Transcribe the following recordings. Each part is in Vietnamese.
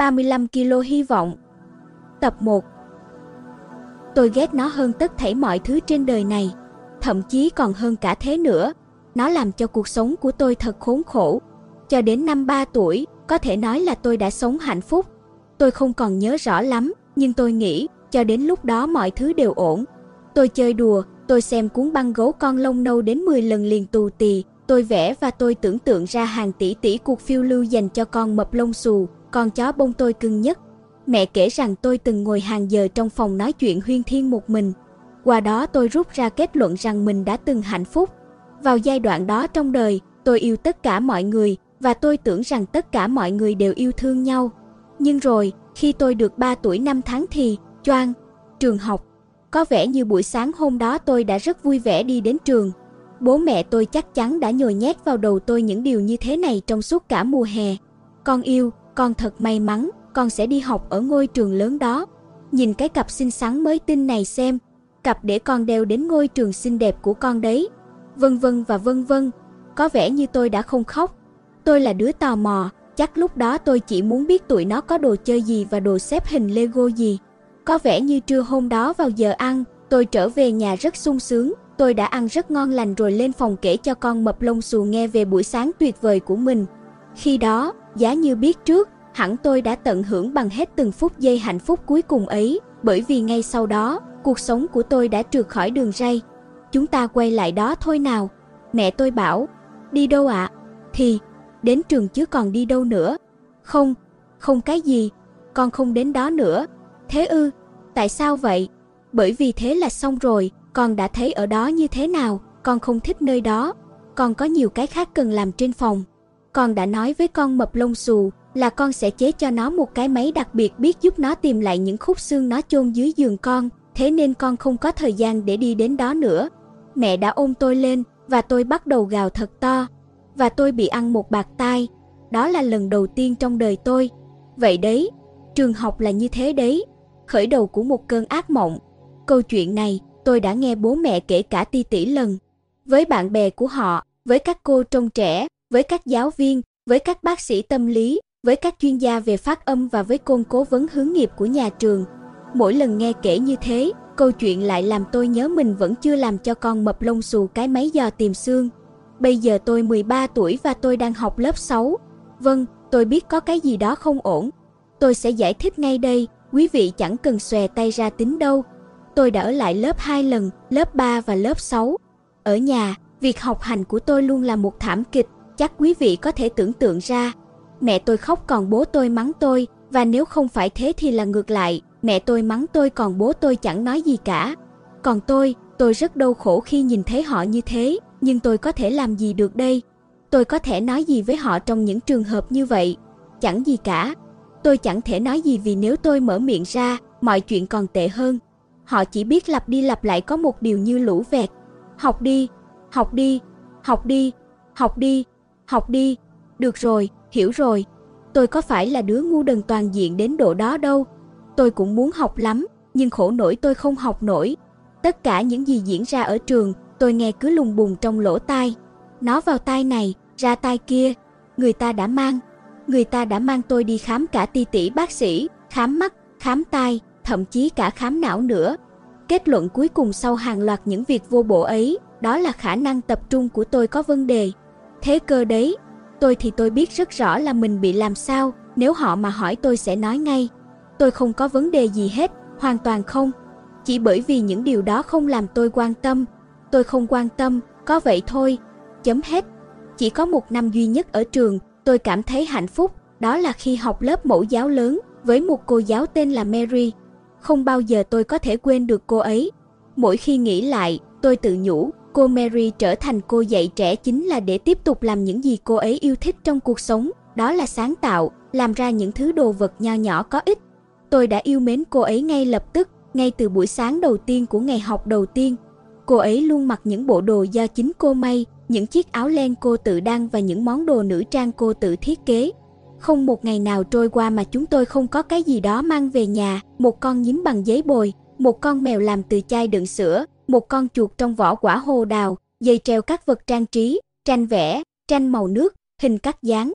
35 kg hy vọng. Tập 1. Tôi ghét nó hơn tất thảy mọi thứ trên đời này, thậm chí còn hơn cả thế nữa. Nó làm cho cuộc sống của tôi thật khốn khổ. Cho đến năm 3 tuổi, có thể nói là tôi đã sống hạnh phúc. Tôi không còn nhớ rõ lắm, nhưng tôi nghĩ cho đến lúc đó mọi thứ đều ổn. Tôi chơi đùa, tôi xem cuốn băng gấu con lông nâu đến 10 lần liền tù tì. Tôi vẽ và tôi tưởng tượng ra hàng tỷ tỷ cuộc phiêu lưu dành cho con mập lông xù, con chó bông tôi cưng nhất. Mẹ kể rằng tôi từng ngồi hàng giờ trong phòng nói chuyện huyên thuyên một mình. Qua đó tôi rút ra kết luận rằng mình đã từng hạnh phúc. Vào giai đoạn đó trong đời, tôi yêu tất cả mọi người và tôi tưởng rằng tất cả mọi người đều yêu thương nhau. Nhưng rồi, khi tôi được 3 tuổi 5 tháng thì, choang, trường học. Có vẻ như buổi sáng hôm đó tôi đã rất vui vẻ đi đến trường. Bố mẹ tôi chắc chắn đã nhồi nhét vào đầu tôi những điều như thế này trong suốt cả mùa hè. Con yêu, con thật may mắn, con sẽ đi học ở ngôi trường lớn đó. Nhìn cái cặp xinh xắn mới tinh này xem, cặp để con đeo đến ngôi trường xinh đẹp của con đấy. Vân vân và vân vân. Có vẻ như tôi đã không khóc. Tôi là đứa tò mò, chắc lúc đó tôi chỉ muốn biết tụi nó có đồ chơi gì và đồ xếp hình Lego gì. Có vẻ như trưa hôm đó vào giờ ăn, tôi trở về nhà rất sung sướng. Tôi đã ăn rất ngon lành rồi lên phòng kể cho con mập lông xù nghe về buổi sáng tuyệt vời của mình. Khi đó, giá như biết trước, hẳn tôi đã tận hưởng bằng hết từng phút giây hạnh phúc cuối cùng ấy, bởi vì ngay sau đó, cuộc sống của tôi đã trượt khỏi đường ray. Chúng ta quay lại đó thôi nào. Mẹ tôi bảo, đi đâu ạ? Thì, đến trường chứ còn đi đâu nữa. Không, không cái gì, con không đến đó nữa. Thế ư, tại sao vậy? Bởi vì thế là xong rồi, con đã thấy ở đó như thế nào, con không thích nơi đó. Con có nhiều cái khác cần làm trên phòng. Con đã nói với con mập lông xù là con sẽ chế cho nó một cái máy đặc biệt biết giúp nó tìm lại những khúc xương nó chôn dưới giường con, thế nên con không có thời gian để đi đến đó nữa. Mẹ đã ôm tôi lên và tôi bắt đầu gào thật to. Và tôi bị ăn một bạt tai. Đó là lần đầu tiên trong đời tôi. Vậy đấy, trường học là như thế đấy, khởi đầu của một cơn ác mộng. Câu chuyện này tôi đã nghe bố mẹ kể cả tỷ lần. Với bạn bè của họ, với các cô trông trẻ, với các giáo viên, với các bác sĩ tâm lý, với các chuyên gia về phát âm và với cô cố vấn hướng nghiệp của nhà trường. Mỗi lần nghe kể như thế, câu chuyện lại làm tôi nhớ mình vẫn chưa làm cho con mập lông xù cái máy dò tìm xương. Bây giờ tôi 13 tuổi và tôi đang học lớp 6. Vâng, tôi biết có cái gì đó không ổn. Tôi sẽ giải thích ngay đây, quý vị chẳng cần xòe tay ra tính đâu. Tôi đã ở lại lớp 2 lần, lớp 3 và lớp 6. Ở nhà, việc học hành của tôi luôn là một thảm kịch, chắc quý vị có thể tưởng tượng ra. Mẹ tôi khóc còn bố tôi mắng tôi, và nếu không phải thế thì là ngược lại, mẹ tôi mắng tôi còn bố tôi chẳng nói gì cả. Còn tôi rất đau khổ khi nhìn thấy họ như thế, nhưng tôi có thể làm gì được đây? Tôi có thể nói gì với họ trong những trường hợp như vậy? Chẳng gì cả. Tôi chẳng thể nói gì vì nếu tôi mở miệng ra, mọi chuyện còn tệ hơn. Họ chỉ biết lặp đi lặp lại có một điều như lũ vẹt. Học đi, học đi, học đi, học đi, học đi. Được rồi, hiểu rồi. Tôi có phải là đứa ngu đần toàn diện đến độ đó đâu. Tôi cũng muốn học lắm, nhưng khổ nổi tôi không học nổi. Tất cả những gì diễn ra ở trường, tôi nghe cứ lùng bùng trong lỗ tai. Nó vào tai này, ra tai kia. Người ta đã mang tôi đi khám cả tỷ bác sĩ, khám mắt, khám tai, thậm chí cả khám não nữa. Kết luận cuối cùng sau hàng loạt những việc vô bổ ấy, đó là khả năng tập trung của tôi có vấn đề. Thế cơ đấy, tôi biết rất rõ là mình bị làm sao, nếu họ mà hỏi tôi sẽ nói ngay. Tôi không có vấn đề gì hết, hoàn toàn không. Chỉ bởi vì những điều đó không làm tôi quan tâm. Tôi không quan tâm, có vậy thôi. Chấm hết. Chỉ có một năm duy nhất ở trường, tôi cảm thấy hạnh phúc, đó là khi học lớp mẫu giáo lớn với một cô giáo tên là Mary. Không bao giờ tôi có thể quên được cô ấy. Mỗi khi nghĩ lại, tôi tự nhủ, cô Mary trở thành cô dạy trẻ chính là để tiếp tục làm những gì cô ấy yêu thích trong cuộc sống, đó là sáng tạo, làm ra những thứ đồ vật nho nhỏ có ích. Tôi đã yêu mến cô ấy ngay lập tức, ngay từ buổi sáng đầu tiên của ngày học đầu tiên. Cô ấy luôn mặc những bộ đồ do chính cô may, những chiếc áo len cô tự đan và những món đồ nữ trang cô tự thiết kế. Không một ngày nào trôi qua mà chúng tôi không có cái gì đó mang về nhà, một con nhím bằng giấy bồi, một con mèo làm từ chai đựng sữa, một con chuột trong vỏ quả hồ đào, dây treo các vật trang trí, tranh vẽ, tranh màu nước, hình cắt dán.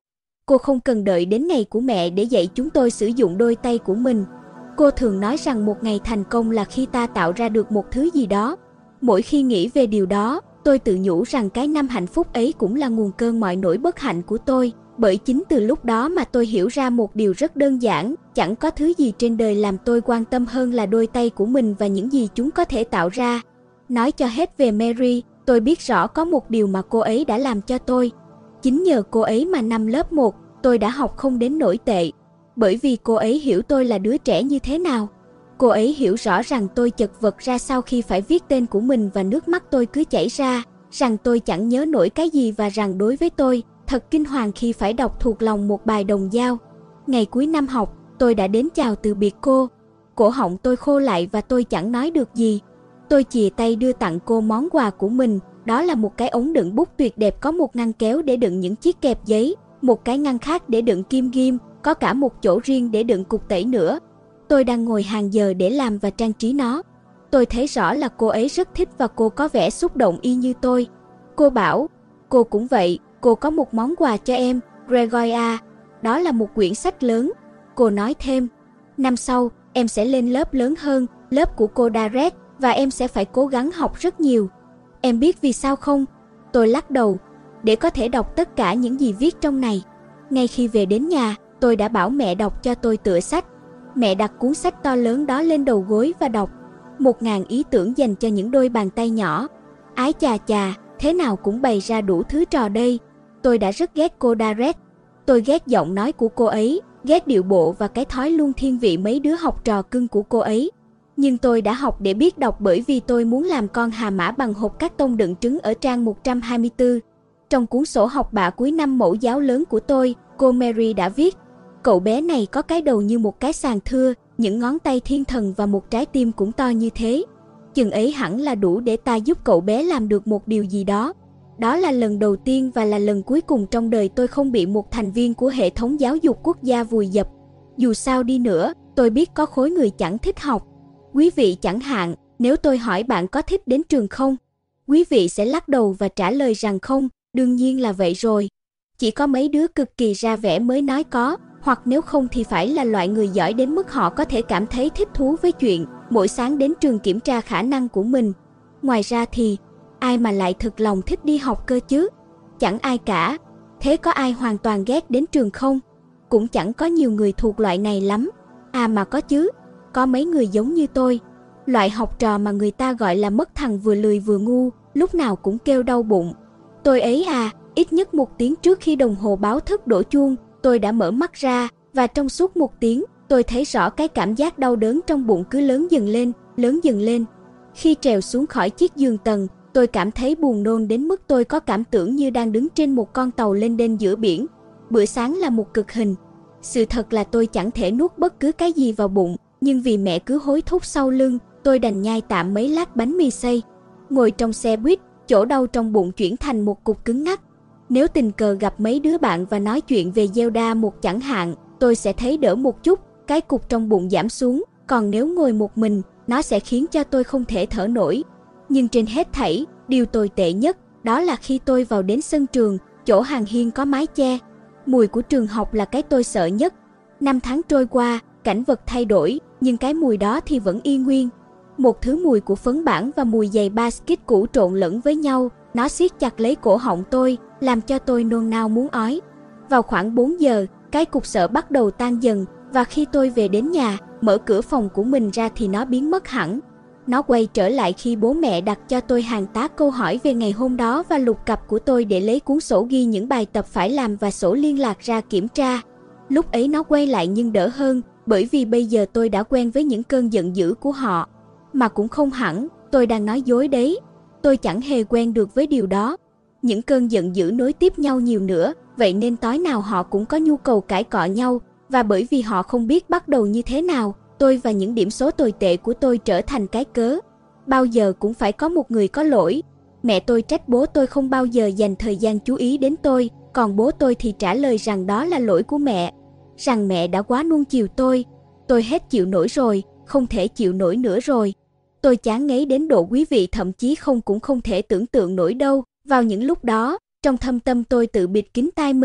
Cô không cần đợi đến ngày của mẹ để dạy chúng tôi sử dụng đôi tay của mình. Cô thường nói rằng một ngày thành công là khi ta tạo ra được một thứ gì đó. Mỗi khi nghĩ về điều đó, tôi tự nhủ rằng cái năm hạnh phúc ấy cũng là nguồn cơn mọi nỗi bất hạnh của tôi. Bởi chính từ lúc đó mà tôi hiểu ra một điều rất đơn giản, chẳng có thứ gì trên đời làm tôi quan tâm hơn là đôi tay của mình và những gì chúng có thể tạo ra. Nói cho hết về Mary, tôi biết rõ có một điều mà cô ấy đã làm cho tôi. Chính nhờ cô ấy mà năm lớp 1, tôi đã học không đến nổi tệ. Bởi vì cô ấy hiểu tôi là đứa trẻ như thế nào. Cô ấy hiểu rõ rằng tôi chật vật ra sau khi phải viết tên của mình và nước mắt tôi cứ chảy ra, rằng tôi chẳng nhớ nổi cái gì và rằng đối với tôi, thật kinh hoàng khi phải đọc thuộc lòng một bài đồng dao. Ngày cuối năm học, tôi đã đến chào từ biệt cô. Cổ họng tôi khô lại và tôi chẳng nói được gì. Tôi chìa tay đưa tặng cô món quà của mình, đó là một cái ống đựng bút tuyệt đẹp có một ngăn kéo để đựng những chiếc kẹp giấy, một cái ngăn khác để đựng kim ghim, có cả một chỗ riêng để đựng cục tẩy nữa. Tôi đang ngồi hàng giờ để làm và trang trí nó. Tôi thấy rõ là cô ấy rất thích và cô có vẻ xúc động y như tôi. Cô bảo, cô cũng vậy, cô có một món quà cho em, Gregoria. Đó là một quyển sách lớn. Cô nói thêm, năm sau, em sẽ lên lớp lớn hơn, lớp của cô Darrett, và em sẽ phải cố gắng học rất nhiều. Em biết vì sao không? Tôi lắc đầu, để có thể đọc tất cả những gì viết trong này. Ngay khi về đến nhà, tôi đã bảo mẹ đọc cho tôi tựa sách. Mẹ đặt cuốn sách to lớn đó lên đầu gối và đọc. 1000 ý tưởng dành cho những đôi bàn tay nhỏ. Ái chà chà, thế nào cũng bày ra đủ thứ trò đây. Tôi đã rất ghét cô Darrett. Tôi ghét giọng nói của cô ấy, ghét điệu bộ và cái thói luôn thiên vị mấy đứa học trò cưng của cô ấy. Nhưng tôi đã học để biết đọc bởi vì tôi muốn làm con hà mã bằng hộp cát tông đựng trứng ở trang 124. Trong cuốn sổ học bạ cuối năm mẫu giáo lớn của tôi, cô Mary đã viết, cậu bé này có cái đầu như một cái sàng thưa, những ngón tay thiên thần và một trái tim cũng to như thế. Chừng ấy hẳn là đủ để ta giúp cậu bé làm được một điều gì đó. Đó là lần đầu tiên và là lần cuối cùng trong đời tôi không bị một thành viên của hệ thống giáo dục quốc gia vùi dập. Dù sao đi nữa, tôi biết có khối người chẳng thích học. Quý vị chẳng hạn, nếu tôi hỏi bạn có thích đến trường không? Quý vị sẽ lắc đầu và trả lời rằng không, đương nhiên là vậy rồi. Chỉ có mấy đứa cực kỳ ra vẻ mới nói có, hoặc nếu không thì phải là loại người giỏi đến mức họ có thể cảm thấy thích thú với chuyện mỗi sáng đến trường kiểm tra khả năng của mình. Ngoài ra thì, ai mà lại thực lòng thích đi học cơ chứ? Chẳng ai cả. Thế có ai hoàn toàn ghét đến trường không? Cũng chẳng có nhiều người thuộc loại này lắm. À mà có chứ, có mấy người giống như tôi. Loại học trò mà người ta gọi là mất thằng vừa lười vừa ngu, lúc nào cũng kêu đau bụng. Tôi ấy à, ít nhất 1 tiếng trước khi đồng hồ báo thức đổ chuông, tôi đã mở mắt ra, và trong suốt 1 tiếng, tôi thấy rõ cái cảm giác đau đớn trong bụng cứ lớn dần lên, lớn dần lên. Khi trèo xuống khỏi chiếc giường tầng, tôi cảm thấy buồn nôn đến mức tôi có cảm tưởng như đang đứng trên một con tàu lênh đênh giữa biển. Bữa sáng là một cực hình. Sự thật là tôi chẳng thể nuốt bất cứ cái gì vào bụng, nhưng vì mẹ cứ hối thúc sau lưng, tôi đành nhai tạm mấy lát bánh mì xay. Ngồi trong xe buýt, chỗ đau trong bụng chuyển thành một cục cứng ngắc. Nếu tình cờ gặp mấy đứa bạn và nói chuyện về Zelda một chẳng hạn, tôi sẽ thấy đỡ một chút, cái cục trong bụng giảm xuống, còn nếu ngồi một mình, nó sẽ khiến cho tôi không thể thở nổi. Nhưng trên hết thảy, điều tồi tệ nhất, đó là khi tôi vào đến sân trường, chỗ hàng hiên có mái che. Mùi của trường học là cái tôi sợ nhất. 5 tháng trôi qua, cảnh vật thay đổi, nhưng cái mùi đó thì vẫn y nguyên. Một thứ mùi của phấn bảng và mùi giày basket cũ trộn lẫn với nhau, nó siết chặt lấy cổ họng tôi, làm cho tôi nôn nao muốn ói. Vào khoảng 4 giờ, cái cục sợ bắt đầu tan dần, và khi tôi về đến nhà, mở cửa phòng của mình ra thì nó biến mất hẳn. Nó quay trở lại khi bố mẹ đặt cho tôi hàng tá câu hỏi về ngày hôm đó và lục cặp của tôi để lấy cuốn sổ ghi những bài tập phải làm và sổ liên lạc ra kiểm tra. Lúc ấy nó quay lại nhưng đỡ hơn, bởi vì bây giờ tôi đã quen với những cơn giận dữ của họ. Mà cũng không hẳn, tôi đang nói dối đấy. Tôi chẳng hề quen được với điều đó. Những cơn giận dữ nối tiếp nhau nhiều nữa, vậy nên tối nào họ cũng có nhu cầu cãi cọ nhau, và bởi vì họ không biết bắt đầu như thế nào, tôi và những điểm số tồi tệ của tôi trở thành cái cớ. Bao giờ cũng phải có một người có lỗi. Mẹ tôi trách bố tôi không bao giờ dành thời gian chú ý đến tôi, còn bố tôi thì trả lời rằng đó là lỗi của mẹ, rằng mẹ đã quá nuông chiều tôi. Tôi hết chịu nổi rồi, không thể chịu nổi nữa rồi. Tôi chán ngấy đến độ quý vị thậm chí cũng không thể tưởng tượng nổi đâu. Vào những lúc đó, trong thâm tâm tôi tự bịt kín tai mình,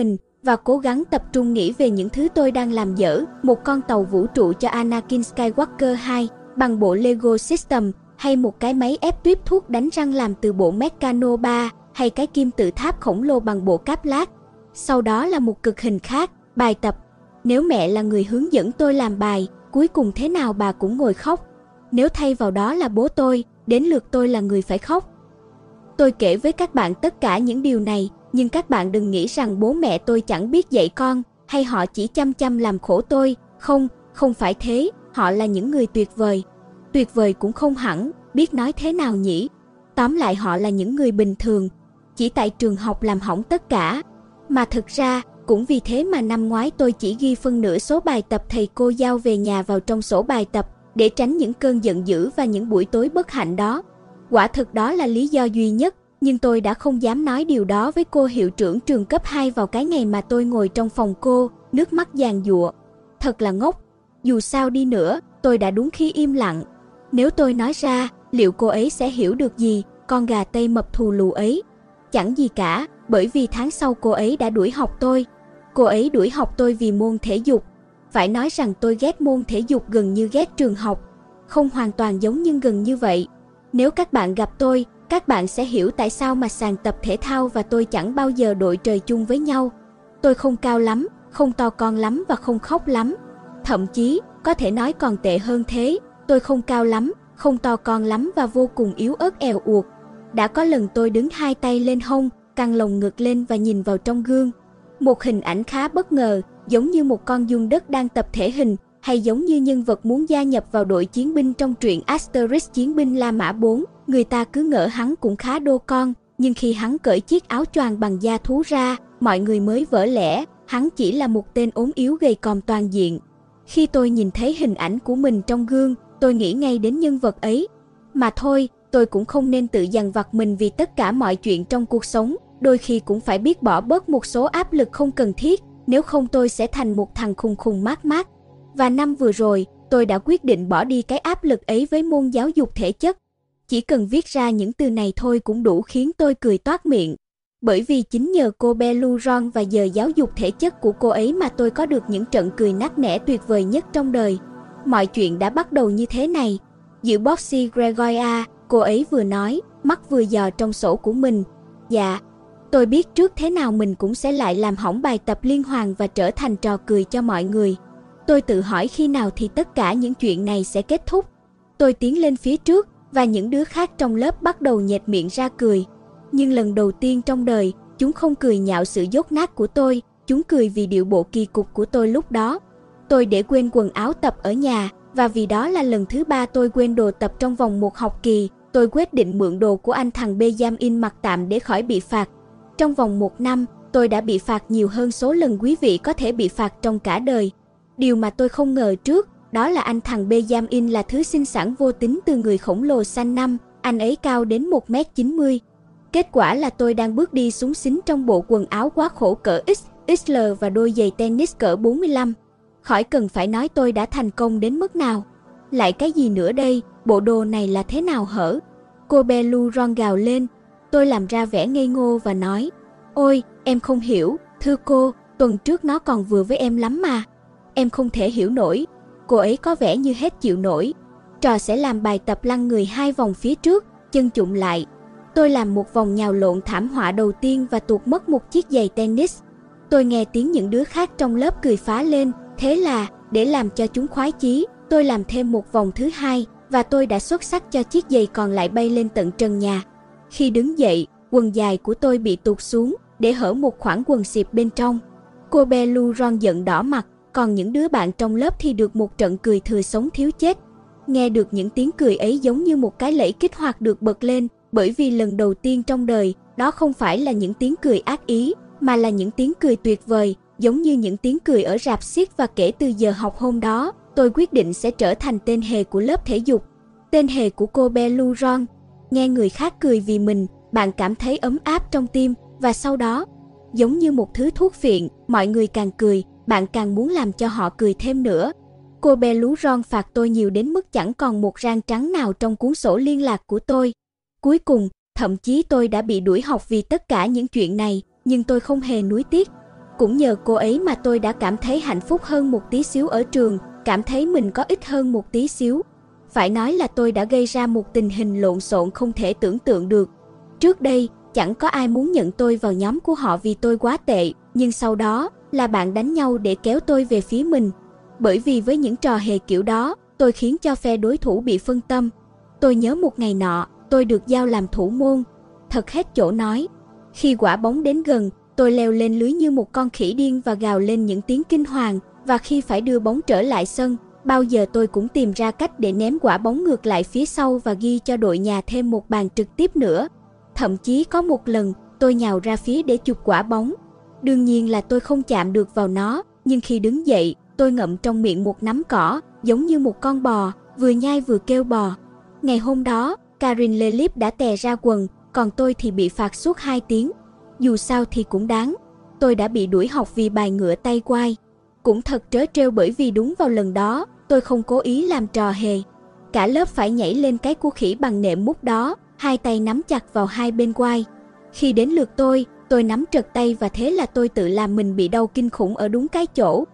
và cố gắng tập trung nghĩ về những thứ tôi đang làm dở, một con tàu vũ trụ cho Anakin Skywalker 2 bằng bộ Lego System, hay một cái máy ép tuyếp thuốc đánh răng làm từ bộ Meccano 3, hay cái kim tự tháp khổng lồ bằng bộ cáp lát. Sau đó là một cực hình khác, bài tập. Nếu mẹ là người hướng dẫn tôi làm bài, cuối cùng thế nào bà cũng ngồi khóc. Nếu thay vào đó là bố tôi, đến lượt tôi là người phải khóc. Tôi kể với các bạn tất cả những điều này, nhưng các bạn đừng nghĩ rằng bố mẹ tôi chẳng biết dạy con, hay họ chỉ chăm chăm làm khổ tôi. Không, không phải thế, họ là những người tuyệt vời. Tuyệt vời cũng không hẳn, biết nói thế nào nhỉ? Tóm lại họ là những người bình thường, chỉ tại trường học làm hỏng tất cả. Mà thực ra, cũng vì thế mà năm ngoái tôi chỉ ghi phân nửa số bài tập thầy cô giao về nhà vào trong sổ bài tập, để tránh những cơn giận dữ và những buổi tối bất hạnh đó. Quả thực đó là lý do duy nhất, nhưng tôi đã không dám nói điều đó với cô hiệu trưởng trường cấp 2 vào cái ngày mà tôi ngồi trong phòng cô, nước mắt giàn giụa. Thật là ngốc. Dù sao đi nữa, tôi đã đúng khi im lặng. Nếu tôi nói ra, liệu cô ấy sẽ hiểu được gì, con gà Tây mập thù lù ấy? Chẳng gì cả, bởi vì tháng sau cô ấy đã đuổi học tôi. Cô ấy đuổi học tôi vì môn thể dục. Phải nói rằng tôi ghét môn thể dục gần như ghét trường học. Không hoàn toàn giống nhưng gần như vậy. Nếu các bạn gặp tôi, các bạn sẽ hiểu tại sao mà sàn tập thể thao và tôi chẳng bao giờ đội trời chung với nhau. Tôi không cao lắm, không to con lắm và không khóc lắm. Thậm chí, có thể nói còn tệ hơn thế, tôi không cao lắm, không to con lắm và vô cùng yếu ớt èo uột. Đã có lần tôi đứng hai tay lên hông, căng lồng ngực lên và nhìn vào trong gương. Một hình ảnh khá bất ngờ, giống như một con giun đất đang tập thể hình, hay giống như nhân vật muốn gia nhập vào đội chiến binh trong truyện Asterix chiến binh La Mã 4. Người ta cứ ngỡ hắn cũng khá đô con, nhưng khi hắn cởi chiếc áo choàng bằng da thú ra, mọi người mới vỡ lẽ, hắn chỉ là một tên ốm yếu gầy còm toàn diện. Khi tôi nhìn thấy hình ảnh của mình trong gương, tôi nghĩ ngay đến nhân vật ấy. Mà thôi, tôi cũng không nên tự dằn vặt mình vì tất cả mọi chuyện trong cuộc sống, đôi khi cũng phải biết bỏ bớt một số áp lực không cần thiết, nếu không tôi sẽ thành một thằng khùng khùng mát mát. Và năm vừa rồi, tôi đã quyết định bỏ đi cái áp lực ấy với môn giáo dục thể chất. Chỉ cần viết ra những từ này thôi cũng đủ khiến tôi cười toát miệng. Bởi vì chính nhờ cô Beluron và giờ giáo dục thể chất của cô ấy mà tôi có được những trận cười nắc nẻ tuyệt vời nhất trong đời. Mọi chuyện đã bắt đầu như thế này. Giữa Boxy Gregoria, cô ấy vừa nói, mắt vừa dò trong sổ của mình. Dạ, tôi biết trước thế nào mình cũng sẽ lại làm hỏng bài tập liên hoàn và trở thành trò cười cho mọi người. Tôi tự hỏi khi nào thì tất cả những chuyện này sẽ kết thúc. Tôi tiến lên phía trước và những đứa khác trong lớp bắt đầu nhếch miệng ra cười. Nhưng lần đầu tiên trong đời, chúng không cười nhạo sự dốt nát của tôi, chúng cười vì điệu bộ kỳ cục của tôi lúc đó. Tôi để quên quần áo tập ở nhà, và vì đó là lần thứ 3 tôi quên đồ tập trong vòng một học kỳ, tôi quyết định mượn đồ của anh thằng Benjamin mặc tạm để khỏi bị phạt. Trong vòng 1 năm, tôi đã bị phạt nhiều hơn số lần quý vị có thể bị phạt trong cả đời. Điều mà tôi không ngờ trước, đó là anh thằng Benjamin là thứ sinh sản vô tính từ người khổng lồ xanh năm, anh ấy cao đến 1m90. Kết quả là tôi đang bước đi xúng xính trong bộ quần áo quá khổ cỡ XXL và đôi giày tennis cỡ 45. Khỏi cần phải nói tôi đã thành công đến mức nào. Lại cái gì nữa đây, bộ đồ này là thế nào hở? Cô Beluron gào lên. Tôi làm ra vẻ ngây ngô và nói, ôi, em không hiểu, thưa cô, tuần trước nó còn vừa với em lắm mà. Em không thể hiểu nổi. Cô ấy có vẻ như hết chịu nổi. Trò sẽ làm bài tập lăn người 2 vòng phía trước, chân chụm lại. Tôi làm một vòng nhào lộn thảm họa đầu tiên và tuột mất một chiếc giày tennis. Tôi nghe tiếng những đứa khác trong lớp cười phá lên, thế là, để làm cho chúng khoái chí, tôi làm thêm một vòng thứ 2 và tôi đã xuất sắc cho chiếc giày còn lại bay lên tận trần nhà. Khi đứng dậy, quần dài của tôi bị tụt xuống, để hở một khoảng quần xịp bên trong. Cô Beluron giận đỏ mặt, còn những đứa bạn trong lớp thì được một trận cười thừa sống thiếu chết. Nghe được những tiếng cười ấy giống như một cái lẫy kích hoạt được bật lên, bởi vì lần đầu tiên trong đời, đó không phải là những tiếng cười ác ý, mà là những tiếng cười tuyệt vời, giống như những tiếng cười ở rạp xiếc. Và kể từ giờ học hôm đó, tôi quyết định sẽ trở thành tên hề của lớp thể dục. Tên hề của cô Beluron. Nghe người khác cười vì mình, bạn cảm thấy ấm áp trong tim, và sau đó, giống như một thứ thuốc phiện, mọi người càng cười, bạn càng muốn làm cho họ cười thêm nữa. Cô Beluron phạt tôi nhiều đến mức chẳng còn một rang trắng nào trong cuốn sổ liên lạc của tôi. Cuối cùng, thậm chí tôi đã bị đuổi học vì tất cả những chuyện này, nhưng tôi không hề nuối tiếc. Cũng nhờ cô ấy mà tôi đã cảm thấy hạnh phúc hơn một tí xíu ở trường, cảm thấy mình có ích hơn một tí xíu. Phải nói là tôi đã gây ra một tình hình lộn xộn không thể tưởng tượng được. Trước đây, chẳng có ai muốn nhận tôi vào nhóm của họ vì tôi quá tệ, nhưng sau đó là bạn đánh nhau để kéo tôi về phía mình. Bởi vì với những trò hề kiểu đó, tôi khiến cho phe đối thủ bị phân tâm. Tôi nhớ một ngày nọ, tôi được giao làm thủ môn. Thật hết chỗ nói. Khi quả bóng đến gần, tôi leo lên lưới như một con khỉ điên và gào lên những tiếng kinh hoàng. Và khi phải đưa bóng trở lại sân, bao giờ tôi cũng tìm ra cách để ném quả bóng ngược lại phía sau và ghi cho đội nhà thêm một bàn trực tiếp nữa. Thậm chí có một lần, tôi nhào ra phía để chụp quả bóng. Đương nhiên là tôi không chạm được vào nó, nhưng khi đứng dậy, tôi ngậm trong miệng một nắm cỏ, giống như một con bò, vừa nhai vừa kêu bò. Ngày hôm đó, Karin Lelip đã tè ra quần, còn tôi thì bị phạt suốt 2 tiếng. Dù sao thì cũng đáng. Tôi đã bị đuổi học vì bài ngửa tay quai. Cũng thật trớ trêu bởi vì đúng vào lần đó, tôi không cố ý làm trò hề. Cả lớp phải nhảy lên cái cu khỉ bằng nệm mút đó, hai tay nắm chặt vào hai bên quai. Khi đến lượt tôi nắm trật tay và thế là tôi tự làm mình bị đau kinh khủng ở đúng cái chỗ.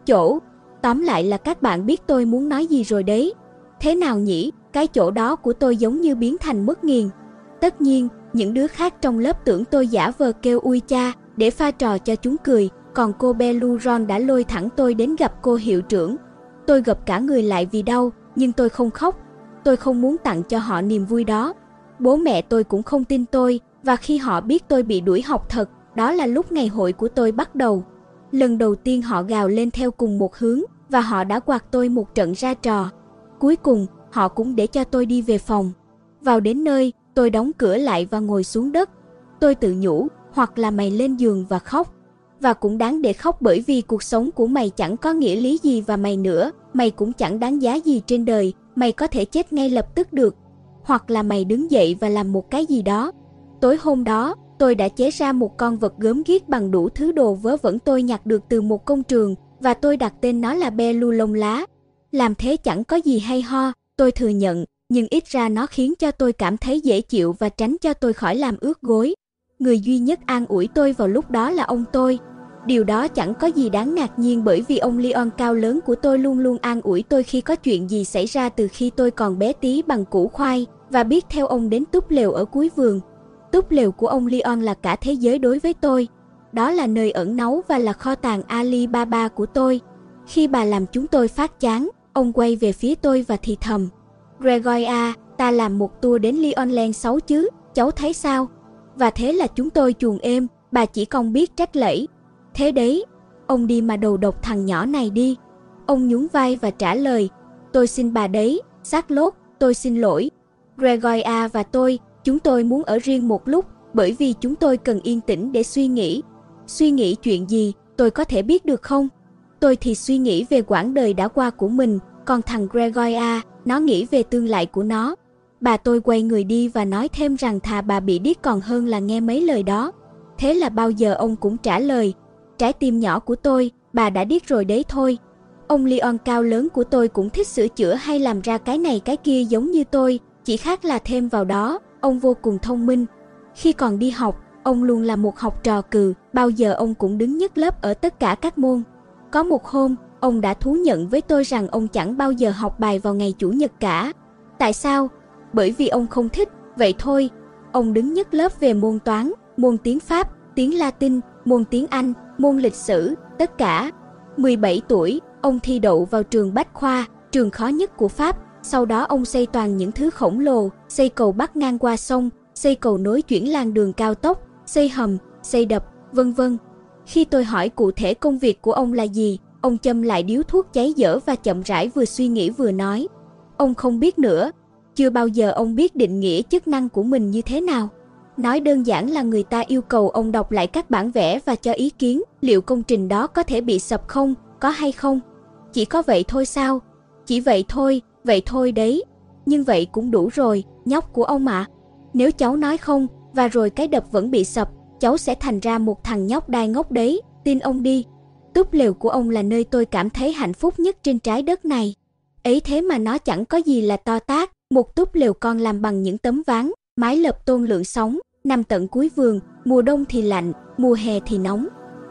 Tóm lại là các bạn biết tôi muốn nói gì rồi đấy. Thế nào nhỉ, cái chỗ đó của tôi giống như biến thành mất nghiền. Tất nhiên, những đứa khác trong lớp tưởng tôi giả vờ kêu ui cha để pha trò cho chúng cười, còn cô Beluron đã lôi thẳng tôi đến gặp cô hiệu trưởng. Tôi gập cả người lại vì đau, nhưng tôi không khóc. Tôi không muốn tặng cho họ niềm vui đó. Bố mẹ tôi cũng không tin tôi, và khi họ biết tôi bị đuổi học thật, đó là lúc ngày hội của tôi bắt đầu. Lần đầu tiên họ gào lên theo cùng một hướng, và họ đã quạt tôi một trận ra trò. Cuối cùng, họ cũng để cho tôi đi về phòng. Vào đến nơi, tôi đóng cửa lại và ngồi xuống đất. Tôi tự nhủ, hoặc là mày lên giường và khóc. Và cũng đáng để khóc bởi vì cuộc sống của mày chẳng có nghĩa lý gì và mày nữa, mày cũng chẳng đáng giá gì trên đời, mày có thể chết ngay lập tức được. Hoặc là mày đứng dậy và làm một cái gì đó. Tối hôm đó, tôi đã chế ra một con vật gớm ghiếc bằng đủ thứ đồ vớ vẩn tôi nhặt được từ một công trường, và tôi đặt tên nó là Belu lông lá. Làm thế chẳng có gì hay ho, tôi thừa nhận, nhưng ít ra nó khiến cho tôi cảm thấy dễ chịu và tránh cho tôi khỏi làm ướt gối. Người duy nhất an ủi tôi vào lúc đó là ông tôi. Điều đó chẳng có gì đáng ngạc nhiên bởi vì ông Leon cao lớn của tôi luôn luôn an ủi tôi khi có chuyện gì xảy ra từ khi tôi còn bé tí bằng củ khoai, và biết theo ông đến túp lều ở cuối vườn. Túp lều của ông Leon là cả thế giới đối với tôi. Đó là nơi ẩn náu và là kho tàng Alibaba của tôi. Khi bà làm chúng tôi phát chán, ông quay về phía tôi và thì thầm: Gregory à, ta làm một tour đến Leonland 6 chứ, cháu thấy sao? Và thế là chúng tôi chuồn êm, bà chỉ còn biết trách lẫy. Thế đấy, ông đi mà đầu độc thằng nhỏ này đi. Ông nhún vai và trả lời: tôi xin bà đấy, xác lốt, tôi xin lỗi. Gregory à và chúng tôi muốn ở riêng một lúc, bởi vì chúng tôi cần yên tĩnh để suy nghĩ. Suy nghĩ chuyện gì, tôi có thể biết được không? Tôi thì suy nghĩ về quãng đời đã qua của mình, còn thằng Gregory à, nó nghĩ về tương lai của nó. Bà tôi quay người đi và nói thêm rằng thà bà bị điếc còn hơn là nghe mấy lời đó. Thế là bao giờ ông cũng trả lời: trái tim nhỏ của tôi, bà đã điếc rồi đấy thôi. Ông Leon cao lớn của tôi cũng thích sửa chữa hay làm ra cái này cái kia giống như tôi, chỉ khác là thêm vào đó, ông vô cùng thông minh. Khi còn đi học, ông luôn là một học trò cừ, bao giờ ông cũng đứng nhất lớp ở tất cả các môn. Có một hôm, ông đã thú nhận với tôi rằng ông chẳng bao giờ học bài vào ngày Chủ nhật cả. Tại sao? Bởi vì ông không thích, vậy thôi. Ông đứng nhất lớp về môn toán, môn tiếng Pháp, tiếng Latin, môn tiếng Anh, môn lịch sử, tất cả. 17 tuổi, ông thi đậu vào trường Bách Khoa, trường khó nhất của Pháp. Sau đó ông xây toàn những thứ khổng lồ, xây cầu bắc ngang qua sông, xây cầu nối chuyển làn đường cao tốc, xây hầm, xây đập, vân vân. Khi tôi hỏi cụ thể công việc của ông là gì, ông châm lại điếu thuốc cháy dở và chậm rãi vừa suy nghĩ vừa nói: ông không biết nữa. Chưa bao giờ ông biết định nghĩa chức năng của mình như thế nào. Nói đơn giản là người ta yêu cầu ông đọc lại các bản vẽ và cho ý kiến liệu công trình đó có thể bị sập không, có hay không. Chỉ có vậy thôi sao? Chỉ vậy thôi đấy. Nhưng vậy cũng đủ rồi, nhóc của ông ạ. Nếu cháu nói không, và rồi cái đập vẫn bị sập, cháu sẽ thành ra một thằng nhóc đai ngốc đấy, tin ông đi. Túp lều của ông là nơi tôi cảm thấy hạnh phúc nhất trên trái đất này. Ấy thế mà nó chẳng có gì là to tát, một túp lều con làm bằng những tấm ván, mái lợp tôn lượng sóng, nằm tận cuối vườn, mùa đông thì lạnh, mùa hè thì nóng.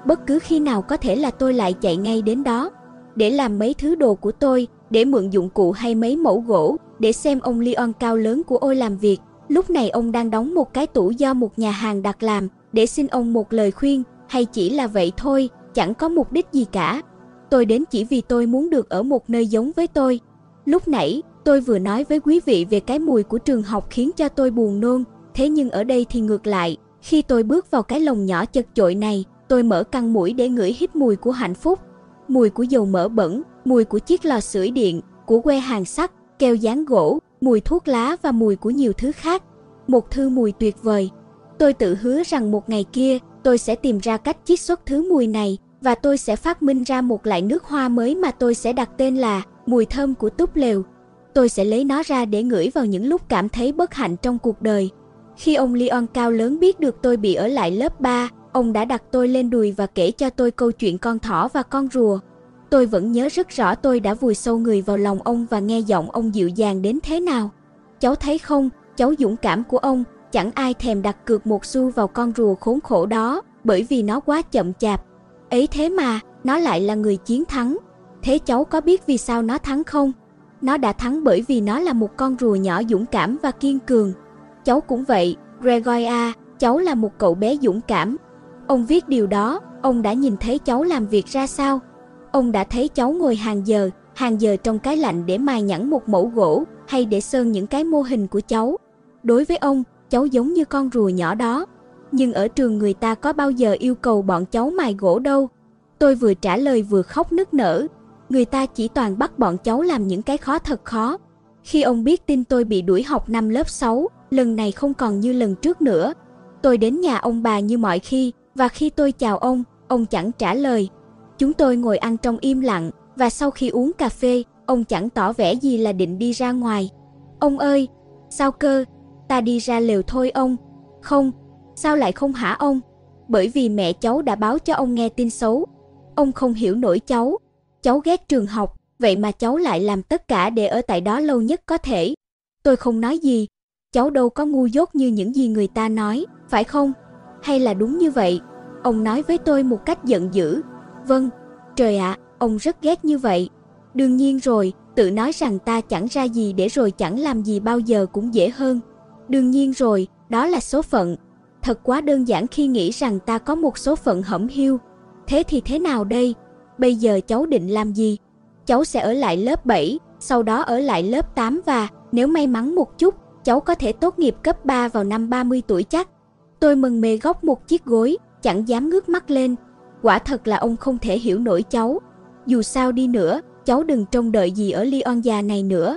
bất cứ khi nào có thể là tôi lại chạy ngay đến đó, để làm mấy thứ đồ của tôi, để mượn dụng cụ hay mấy mẫu gỗ, để xem ông Leon cao lớn của tôi làm việc. Lúc này ông đang đóng một cái tủ do một nhà hàng đặt làm, để xin ông một lời khuyên, hay chỉ là vậy thôi, chẳng có mục đích gì cả. Tôi đến chỉ vì tôi muốn được ở một nơi giống với tôi. Lúc nãy, tôi vừa nói với quý vị về cái mùi của trường học khiến cho tôi buồn nôn, thế nhưng ở đây thì ngược lại, khi tôi bước vào cái lồng nhỏ chật chội này, tôi mở căng mũi để ngửi hít mùi của hạnh phúc. Mùi của dầu mỡ bẩn, mùi của chiếc lò sưởi điện, của que hàn sắt, keo dán gỗ, mùi thuốc lá và mùi của nhiều thứ khác. Một thứ mùi tuyệt vời. Tôi tự hứa rằng một ngày kia, tôi sẽ tìm ra cách chiết xuất thứ mùi này, và tôi sẽ phát minh ra một loại nước hoa mới mà tôi sẽ đặt tên là mùi thơm của túp lều. Tôi sẽ lấy nó ra để ngửi vào những lúc cảm thấy bất hạnh trong cuộc đời. Khi ông Leon cao lớn biết được tôi bị ở lại lớp 3, ông đã đặt tôi lên đùi và kể cho tôi câu chuyện con thỏ và con rùa. Tôi vẫn nhớ rất rõ tôi đã vùi sâu người vào lòng ông và nghe giọng ông dịu dàng đến thế nào. Cháu thấy không, cháu dũng cảm của ông, chẳng ai thèm đặt cược một xu vào con rùa khốn khổ đó, bởi vì nó quá chậm chạp. Ấy thế mà, nó lại là người chiến thắng. Thế cháu có biết vì sao nó thắng không? Nó đã thắng bởi vì nó là một con rùa nhỏ dũng cảm và kiên cường. Cháu cũng vậy, Gregory à, cháu là một cậu bé dũng cảm. Ông viết điều đó, ông đã nhìn thấy cháu làm việc ra sao? Ông đã thấy cháu ngồi hàng giờ trong cái lạnh để mài nhẵn một mẫu gỗ, hay để sơn những cái mô hình của cháu. Đối với ông, cháu giống như con rùa nhỏ đó. Nhưng ở trường người ta có bao giờ yêu cầu bọn cháu mài gỗ đâu. Tôi vừa trả lời vừa khóc nức nở. Người ta chỉ toàn bắt bọn cháu làm những cái khó thật khó. Khi ông biết tin tôi bị đuổi học năm lớp 6, lần này không còn như lần trước nữa. Tôi đến nhà ông bà như mọi khi, và khi tôi chào ông chẳng trả lời. Chúng tôi ngồi ăn trong im lặng, và sau khi uống cà phê, ông chẳng tỏ vẻ gì là định đi ra ngoài. Ông ơi, sao cơ? Ta đi ra lều thôi ông. Không, sao lại không hả ông? Bởi vì mẹ cháu đã báo cho ông nghe tin xấu. Ông không hiểu nổi cháu. Cháu ghét trường học, vậy mà cháu lại làm tất cả để ở tại đó lâu nhất có thể. Tôi không nói gì. Cháu đâu có ngu dốt như những gì người ta nói, phải không? Hay là đúng như vậy? Ông nói với tôi một cách giận dữ. Vâng, trời ạ, ông rất ghét như vậy. Đương nhiên rồi, tự nói rằng ta chẳng ra gì để rồi chẳng làm gì bao giờ cũng dễ hơn. Đương nhiên rồi, đó là số phận. Thật quá đơn giản khi nghĩ rằng ta có một số phận hẩm hiu. Thế thì thế nào đây? Bây giờ cháu định làm gì? Cháu sẽ ở lại lớp 7, sau đó ở lại lớp 8 và, nếu may mắn một chút, cháu có thể tốt nghiệp cấp 3 vào năm 30 tuổi chắc. Tôi mân mê góc một chiếc gối, chẳng dám ngước mắt lên. Quả thật là ông không thể hiểu nổi cháu. Dù sao đi nữa, cháu đừng trông đợi gì ở Leon già này nữa.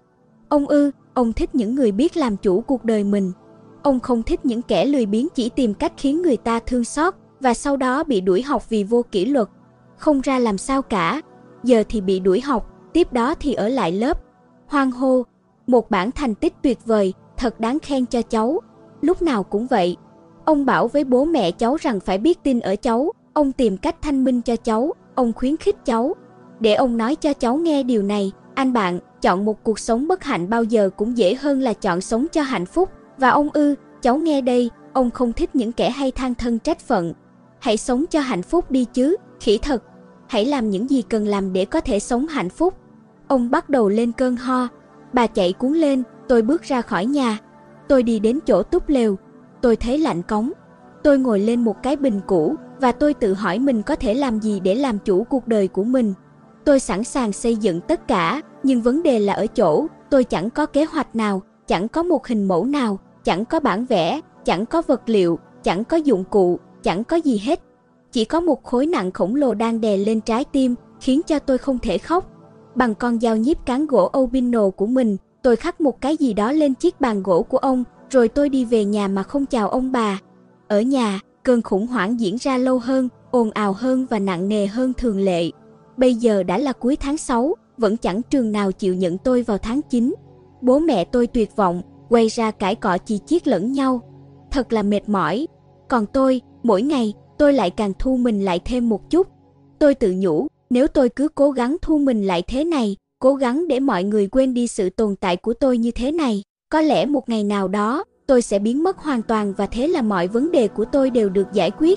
Ông thích những người biết làm chủ cuộc đời mình. Ông không thích những kẻ lười biếng chỉ tìm cách khiến người ta thương xót, và sau đó bị đuổi học vì vô kỷ luật. Không ra làm sao cả. Giờ thì bị đuổi học, tiếp đó thì ở lại lớp. Hoan hô, một bản thành tích tuyệt vời, thật đáng khen cho cháu. Lúc nào cũng vậy. Ông bảo với bố mẹ cháu rằng phải biết tin ở cháu. Ông tìm cách thanh minh cho cháu, ông khuyến khích cháu. Để ông nói cho cháu nghe điều này, anh bạn, chọn một cuộc sống bất hạnh bao giờ cũng dễ hơn là chọn sống cho hạnh phúc. Và cháu nghe đây, ông không thích những kẻ hay than thân trách phận. Hãy sống cho hạnh phúc đi chứ, khỉ thật. Hãy làm những gì cần làm để có thể sống hạnh phúc. Ông bắt đầu lên cơn ho. Bà chạy cuốn lên, tôi bước ra khỏi nhà. Tôi đi đến chỗ túp lều. Tôi thấy lạnh cóng. Tôi ngồi lên một cái bình cũ, và tôi tự hỏi mình có thể làm gì để làm chủ cuộc đời của mình. Tôi sẵn sàng xây dựng tất cả, nhưng vấn đề là ở chỗ, tôi chẳng có kế hoạch nào, chẳng có một hình mẫu nào, chẳng có bản vẽ, chẳng có vật liệu, chẳng có dụng cụ, chẳng có gì hết. Chỉ có một khối nặng khổng lồ đang đè lên trái tim, khiến cho tôi không thể khóc. Bằng con dao nhíp cán gỗ albino của mình, tôi khắc một cái gì đó lên chiếc bàn gỗ của ông, rồi tôi đi về nhà mà không chào ông bà. Ở nhà, cơn khủng hoảng diễn ra lâu hơn, ồn ào hơn và nặng nề hơn thường lệ. Bây giờ đã là cuối tháng 6, vẫn chẳng trường nào chịu nhận tôi vào tháng 9. Bố mẹ tôi tuyệt vọng, quay ra cãi cọ chì chiết lẫn nhau. Thật là mệt mỏi. Còn tôi, mỗi ngày, tôi lại càng thu mình lại thêm một chút. Tôi tự nhủ, nếu tôi cứ cố gắng thu mình lại thế này, cố gắng để mọi người quên đi sự tồn tại của tôi như thế này, có lẽ một ngày nào đó, tôi sẽ biến mất hoàn toàn và thế là mọi vấn đề của tôi đều được giải quyết.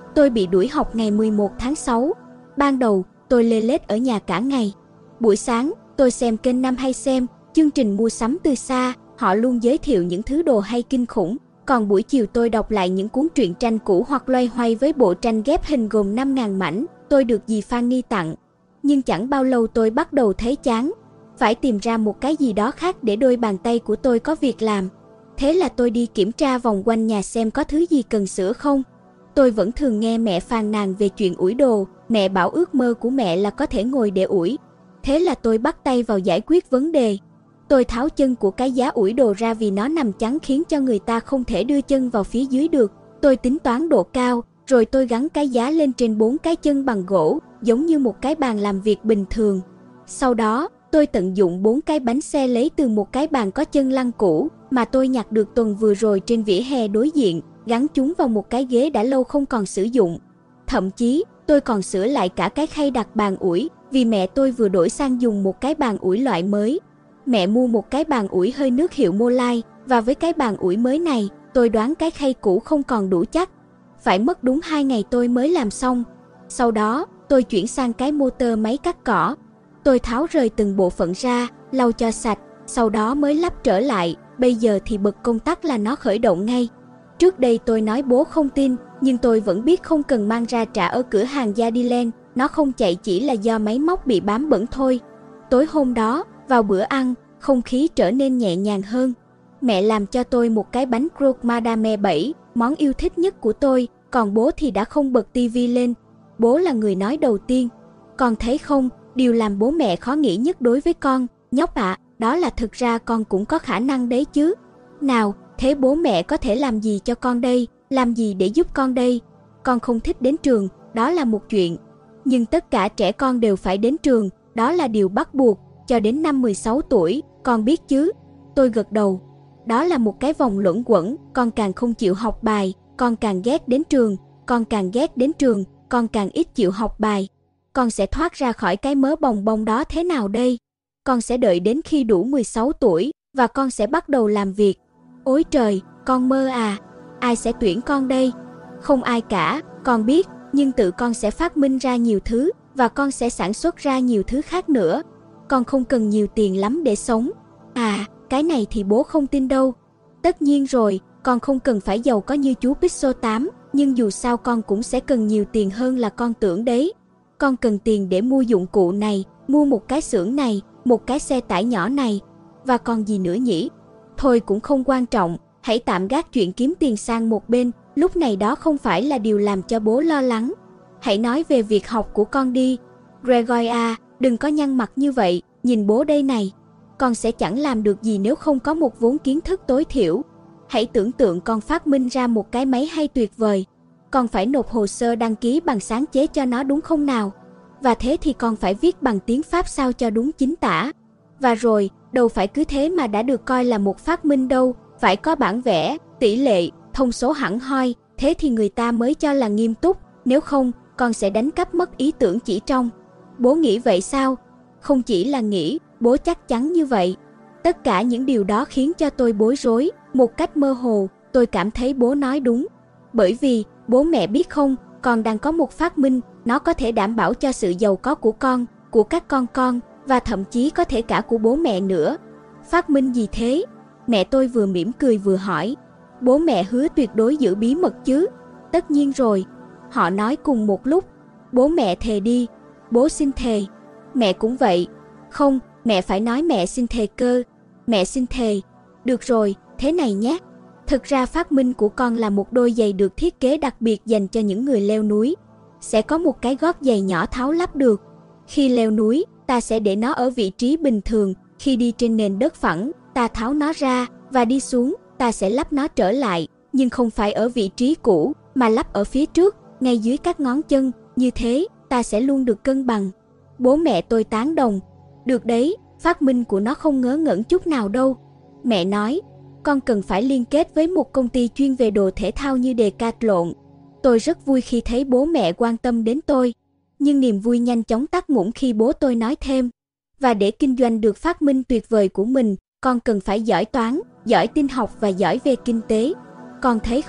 Tôi bị đuổi học ngày 11 tháng 6. Ban đầu, tôi lê lết ở nhà cả ngày. Buổi sáng, tôi xem kênh 5 hay xem chương trình mua sắm từ xa, họ luôn giới thiệu những thứ đồ hay kinh khủng. Còn buổi chiều tôi đọc lại những cuốn truyện tranh cũ hoặc loay hoay với bộ tranh ghép hình gồm 5.000 mảnh tôi được dì Fanny tặng. Nhưng chẳng bao lâu tôi bắt đầu thấy chán, phải tìm ra một cái gì đó khác để đôi bàn tay của tôi có việc làm. Thế là tôi đi kiểm tra vòng quanh nhà xem có thứ gì cần sửa không. Tôi vẫn thường nghe mẹ phàn nàn về chuyện ủi đồ, mẹ bảo ước mơ của mẹ là có thể ngồi để ủi. Thế là tôi bắt tay vào giải quyết vấn đề. Tôi tháo chân của cái giá ủi đồ ra vì nó nằm chắn khiến cho người ta không thể đưa chân vào phía dưới được. Tôi tính toán độ cao, rồi tôi gắn cái giá lên trên 4 cái chân bằng gỗ, giống như một cái bàn làm việc bình thường. Sau đó, tôi tận dụng 4 cái bánh xe lấy từ một cái bàn có chân lăn cũ mà tôi nhặt được tuần vừa rồi trên vỉa hè đối diện, gắn chúng vào một cái ghế đã lâu không còn sử dụng. Thậm chí, tôi còn sửa lại cả cái khay đặt bàn ủi, vì mẹ tôi vừa đổi sang dùng một cái bàn ủi loại mới. Mẹ mua một cái bàn ủi hơi nước hiệu Molay, và với cái bàn ủi mới này, tôi đoán cái khay cũ không còn đủ chắc. Phải mất đúng 2 ngày tôi mới làm xong. Sau đó, tôi chuyển sang cái motor máy cắt cỏ. Tôi tháo rời từng bộ phận ra, lau cho sạch, sau đó mới lắp trở lại. Bây giờ thì bật công tắc là nó khởi động ngay. Trước đây tôi nói bố không tin, nhưng tôi vẫn biết không cần mang ra trả ở cửa hàng Yardiland, nó không chạy chỉ là do máy móc bị bám bẩn thôi. Tối hôm đó, vào bữa ăn, không khí trở nên nhẹ nhàng hơn. Mẹ làm cho tôi một cái bánh croque madame 7, món yêu thích nhất của tôi, còn bố thì đã không bật tivi lên. Bố là người nói đầu tiên. Con thấy không, điều làm bố mẹ khó nghĩ nhất đối với con, nhóc ạ, đó là thực ra con cũng có khả năng đấy chứ. Nào, thế bố mẹ có thể làm gì cho con đây, làm gì để giúp con đây? Con không thích đến trường, đó là một chuyện. Nhưng tất cả trẻ con đều phải đến trường, đó là điều bắt buộc, cho đến năm 16 tuổi, con biết chứ? Tôi gật đầu. Đó là một cái vòng luẩn quẩn, con càng không chịu học bài, con càng ghét đến trường, con càng ghét đến trường, con càng ít chịu học bài. Con sẽ thoát ra khỏi cái mớ bòng bong đó thế nào đây? Con sẽ đợi đến khi đủ 16 tuổi, và con sẽ bắt đầu làm việc. Ôi trời, con mơ à? Ai sẽ tuyển con đây? Không ai cả, con biết, nhưng tự con sẽ phát minh ra nhiều thứ, và con sẽ sản xuất ra nhiều thứ khác nữa. Con không cần nhiều tiền lắm để sống. À, cái này thì bố không tin đâu. Tất nhiên rồi, con không cần phải giàu có như chú Pixel 8, nhưng dù sao con cũng sẽ cần nhiều tiền hơn là con tưởng đấy. Con cần tiền để mua dụng cụ này, mua một cái xưởng này, một cái xe tải nhỏ này. Và còn gì nữa nhỉ? Thôi cũng không quan trọng, hãy tạm gác chuyện kiếm tiền sang một bên, lúc này đó không phải là điều làm cho bố lo lắng. Hãy nói về việc học của con đi. Gregory à, đừng có nhăn mặt như vậy, nhìn bố đây này. Con sẽ chẳng làm được gì nếu không có một vốn kiến thức tối thiểu. Hãy tưởng tượng con phát minh ra một cái máy hay tuyệt vời. Con phải nộp hồ sơ đăng ký bằng sáng chế cho nó đúng không nào? Và thế thì con phải viết bằng tiếng Pháp sao cho đúng chính tả. Và rồi, đâu phải cứ thế mà đã được coi là một phát minh đâu, phải có bản vẽ, tỷ lệ, thông số hẳn hoi, thế thì người ta mới cho là nghiêm túc, nếu không, con sẽ đánh cắp mất ý tưởng chỉ trong. Bố nghĩ vậy sao? Không chỉ là nghĩ, bố chắc chắn như vậy. Tất cả những điều đó khiến cho tôi bối rối, một cách mơ hồ, tôi cảm thấy bố nói đúng. Bởi vì, bố mẹ biết không, con đang có một phát minh, nó có thể đảm bảo cho sự giàu có của con, của các con, và thậm chí có thể cả của bố mẹ nữa. Phát minh gì thế? Mẹ tôi vừa mỉm cười vừa hỏi. Bố mẹ hứa tuyệt đối giữ bí mật chứ? Tất nhiên rồi. Họ nói cùng một lúc. Bố mẹ thề đi. Bố xin thề. Mẹ cũng vậy. Không, mẹ phải nói mẹ xin thề cơ. Mẹ xin thề. Được rồi, thế này nhé. Thực ra phát minh của con là một đôi giày được thiết kế đặc biệt dành cho những người leo núi. Sẽ có một cái gót giày nhỏ tháo lắp được. Khi leo núi, ta sẽ để nó ở vị trí bình thường. Khi đi trên nền đất phẳng, ta tháo nó ra, và đi xuống, ta sẽ lắp nó trở lại. Nhưng không phải ở vị trí cũ, mà lắp ở phía trước, ngay dưới các ngón chân. Như thế, ta sẽ luôn được cân bằng. Bố mẹ tôi tán đồng. Được đấy, phát minh của nó không ngớ ngẩn chút nào đâu. Mẹ nói, con cần phải liên kết với một công ty chuyên về đồ thể thao như Decathlon. Tôi rất vui khi thấy bố mẹ quan tâm đến tôi. Nhưng niềm vui nhanh chóng tắt ngủm khi bố tôi nói thêm. Và để kinh doanh được phát minh tuyệt vời của mình, con cần phải giỏi toán, giỏi tin học và giỏi về kinh tế. Con thấy không,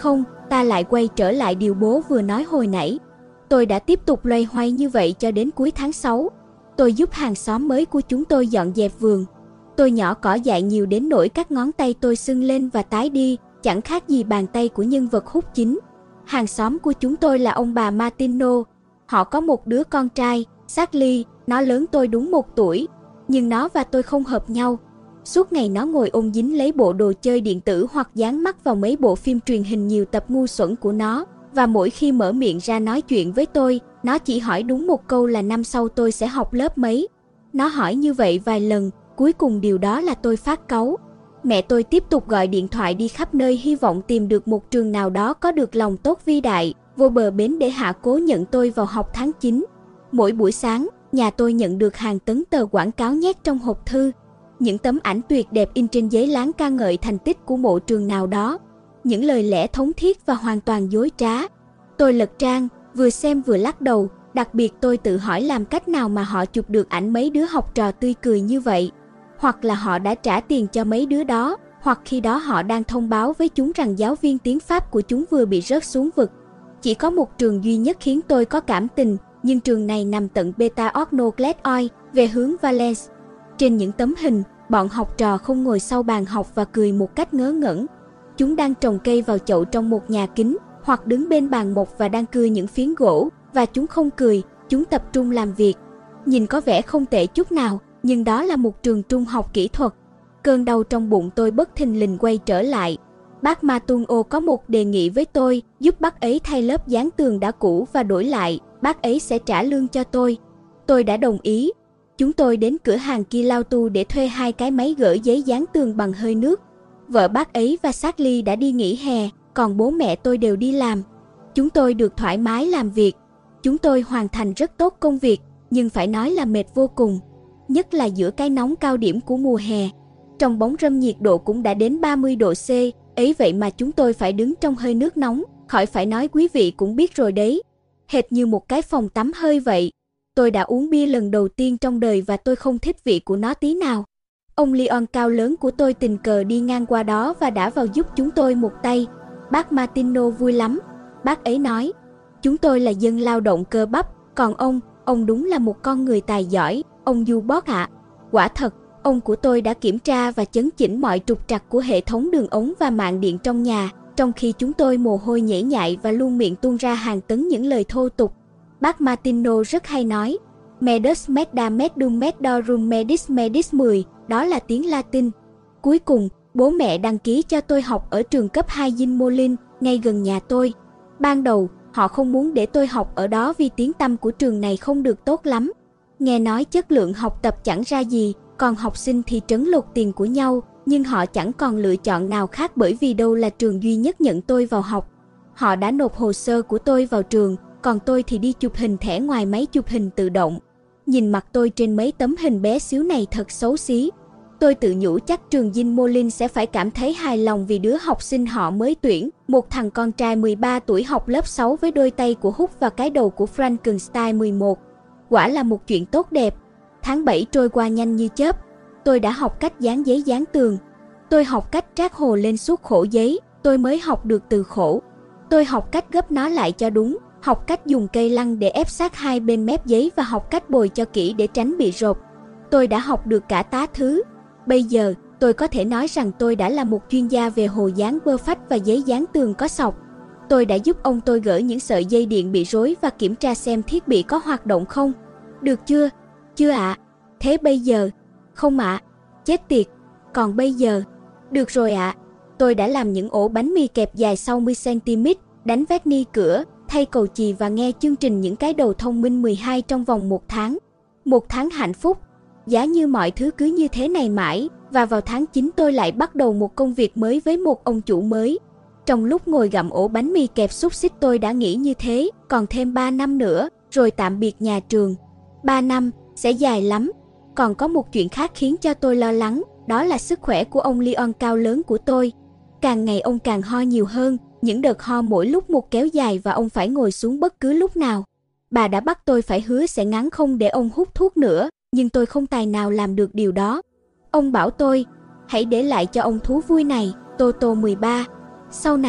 Ta lại quay trở lại điều bố vừa nói hồi nãy. Tôi đã tiếp tục loay hoay như vậy cho đến cuối tháng 6. Tôi giúp hàng xóm mới của chúng tôi dọn dẹp vườn. Tôi nhỏ cỏ dại nhiều đến nỗi các ngón tay tôi sưng lên và tái đi, chẳng khác gì bàn tay của nhân vật hút chính. Hàng xóm của chúng tôi là ông bà Martino. Họ có một đứa con trai, Charlie, nó lớn tôi đúng 1 tuổi. Nhưng nó và tôi không hợp nhau. Suốt ngày nó ngồi ôm dính lấy bộ đồ chơi điện tử hoặc dán mắt vào mấy bộ phim truyền hình nhiều tập ngu xuẩn của nó. Và mỗi khi mở miệng ra nói chuyện với tôi, nó chỉ hỏi đúng một câu là năm sau tôi sẽ học lớp mấy. Nó hỏi như vậy vài lần, cuối cùng điều đó là tôi phát cáu. Mẹ tôi tiếp tục gọi điện thoại đi khắp nơi hy vọng tìm được một trường nào đó có được lòng tốt vĩ đại, vô bờ bến để hạ cố nhận tôi vào học tháng 9. Mỗi buổi sáng, nhà tôi nhận được hàng tấn tờ quảng cáo nhét trong hộp thư. Những tấm ảnh tuyệt đẹp in trên giấy láng ca ngợi thành tích của mộ trường nào đó. Những lời lẽ thống thiết và hoàn toàn dối trá. Tôi lật trang, vừa xem vừa lắc đầu, đặc biệt tôi tự hỏi làm cách nào mà họ chụp được ảnh mấy đứa học trò tươi cười như vậy. Hoặc là họ đã trả tiền cho mấy đứa đó, hoặc khi đó họ đang thông báo với chúng rằng giáo viên tiếng Pháp của chúng vừa bị rớt xuống vực. Chỉ có một trường duy nhất khiến tôi có cảm tình, nhưng trường này nằm tận Beta Ornogledoy, về hướng Valence. Trên những tấm hình, bọn học trò không ngồi sau bàn học và cười một cách ngớ ngẩn. Chúng đang trồng cây vào chậu trong một nhà kính, hoặc đứng bên bàn mộc và đang cưa những phiến gỗ, và chúng không cười, chúng tập trung làm việc. Nhìn có vẻ không tệ chút nào, nhưng đó là một trường trung học kỹ thuật. Cơn đau trong bụng tôi bất thình lình quay trở lại. Bác Matuno có một đề nghị với tôi, giúp bác ấy thay lớp dán tường đã cũ và đổi lại, bác ấy sẽ trả lương cho tôi. Tôi đã đồng ý. Chúng tôi đến cửa hàng Kilautu để thuê 2 cái máy gỡ giấy dán tường bằng hơi nước. Vợ bác ấy và Charlie đã đi nghỉ hè, còn bố mẹ tôi đều đi làm. Chúng tôi được thoải mái làm việc. Chúng tôi hoàn thành rất tốt công việc, nhưng phải nói là mệt vô cùng. Nhất là giữa cái nóng cao điểm của mùa hè. Trong bóng râm nhiệt độ cũng đã đến 30 độ C, ấy vậy mà chúng tôi phải đứng trong hơi nước nóng, khỏi phải nói quý vị cũng biết rồi đấy. Hệt như một cái phòng tắm hơi vậy. Tôi đã uống bia lần đầu tiên trong đời và tôi không thích vị của nó tí nào. Ông Leon cao lớn của tôi tình cờ đi ngang qua đó và đã vào giúp chúng tôi một tay. Bác Martino vui lắm. Bác ấy nói, chúng tôi là dân lao động cơ bắp, còn ông đúng là một con người tài giỏi, ông Dubot ạ. Quả thật, ông của tôi đã kiểm tra và chấn chỉnh mọi trục trặc của hệ thống đường ống và mạng điện trong nhà, trong khi chúng tôi mồ hôi nhễ nhại và luôn miệng tuôn ra hàng tấn những lời thô tục. Bác Martino rất hay nói, Medus Medda Medum Medorum Medis Medis 10, đó là tiếng Latin. Cuối cùng, bố mẹ đăng ký cho tôi học ở trường cấp 2 Ginmolin, ngay gần nhà tôi. Ban đầu, họ không muốn để tôi học ở đó vì tiếng tăm của trường này không được tốt lắm. Nghe nói chất lượng học tập chẳng ra gì, còn học sinh thì trấn lột tiền của nhau, nhưng họ chẳng còn lựa chọn nào khác bởi vì đâu là trường duy nhất nhận tôi vào học. Họ đã nộp hồ sơ của tôi vào trường, còn tôi thì đi chụp hình thẻ ngoài máy chụp hình tự động. Nhìn mặt tôi trên mấy tấm hình bé xíu này thật xấu xí. Tôi tự nhủ chắc trường Ginmolin sẽ phải cảm thấy hài lòng vì đứa học sinh họ mới tuyển, một thằng con trai 13 tuổi học lớp 6 với đôi tay của Hulk và cái đầu của Frankenstein 11. Quả là một chuyện tốt đẹp. Tháng 7 trôi qua nhanh như chớp. Tôi đã học cách dán giấy dán tường. Tôi học cách trát hồ lên suốt khổ giấy, tôi mới học được từ khổ. Tôi học cách gấp nó lại cho đúng, học cách dùng cây lăng để ép sát hai bên mép giấy và học cách bồi cho kỹ để tránh bị rột. Tôi đã học được cả tá thứ. Bây giờ, tôi có thể nói rằng tôi đã là một chuyên gia về hồ dán bơ phách và giấy dán tường có sọc. Tôi đã giúp ông tôi gỡ những sợi dây điện bị rối và kiểm tra xem thiết bị có hoạt động không. Được chưa? Chưa ạ. Thế bây giờ? Không ạ. Chết tiệt. Còn bây giờ? Được rồi ạ. Tôi đã làm những ổ bánh mì kẹp dài 60cm, đánh vét ni cửa, thay cầu chì và nghe chương trình Những cái đầu thông minh 12 trong vòng 1 tháng. 1 tháng hạnh phúc. Giá như mọi thứ cứ như thế này mãi, và vào tháng 9 tôi lại bắt đầu một công việc mới với một ông chủ mới. Trong lúc ngồi gặm ổ bánh mì kẹp xúc xích tôi đã nghĩ như thế, còn thêm 3 năm nữa, rồi tạm biệt nhà trường. 3 năm, sẽ dài lắm. Còn có một chuyện khác khiến cho tôi lo lắng, đó là sức khỏe của ông Leon cao lớn của tôi. Càng ngày ông càng ho nhiều hơn, những đợt ho mỗi lúc một kéo dài và ông phải ngồi xuống bất cứ lúc nào. Bà đã bắt tôi phải hứa sẽ ngắn không để ông hút thuốc nữa, nhưng tôi không tài nào làm được điều đó. Ông bảo tôi, hãy để lại cho ông thú vui này, Toto 13. Sau này,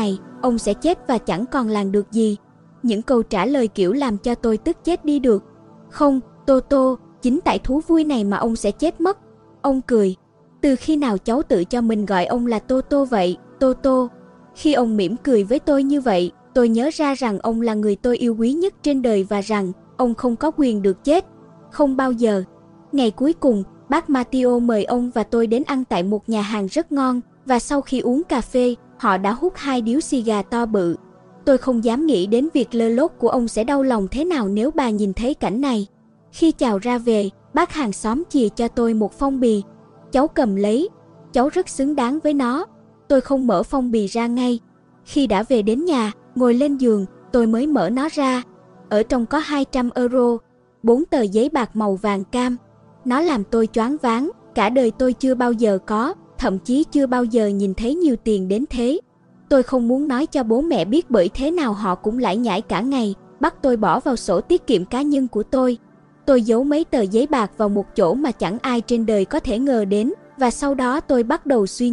ông sẽ chết và chẳng còn làm được gì. Những câu trả lời kiểu làm cho tôi tức chết đi được. Không, Toto, chính tại thú vui này mà ông sẽ chết mất. Ông cười. Từ khi nào cháu tự cho mình gọi ông là Toto vậy, Toto? Khi ông mỉm cười với tôi như vậy, tôi nhớ ra rằng ông là người tôi yêu quý nhất trên đời và rằng ông không có quyền được chết. Không bao giờ. Ngày cuối cùng, bác Matteo mời ông và tôi đến ăn tại một nhà hàng rất ngon, và sau khi uống cà phê, họ đã hút 2 điếu xì gà to bự. Tôi không dám nghĩ đến việc lơ lốt của ông sẽ đau lòng thế nào nếu bà nhìn thấy cảnh này. Khi chào ra về, bác hàng xóm chìa cho tôi một phong bì. Cháu cầm lấy, cháu rất xứng đáng với nó. Tôi không mở phong bì ra ngay. Khi đã về đến nhà, ngồi lên giường, tôi mới mở nó ra. Ở trong có 200 euro, 4 tờ giấy bạc màu vàng cam. Nó làm tôi choáng váng, cả đời tôi chưa bao giờ có, thậm chí chưa bao giờ nhìn thấy nhiều tiền đến thế. Tôi không muốn nói cho bố mẹ biết bởi thế nào họ cũng lải nhải cả ngày, bắt tôi bỏ vào sổ tiết kiệm cá nhân của tôi. Tôi giấu mấy tờ giấy bạc vào một chỗ mà chẳng ai trên đời có thể ngờ đến, và sau đó tôi bắt đầu suy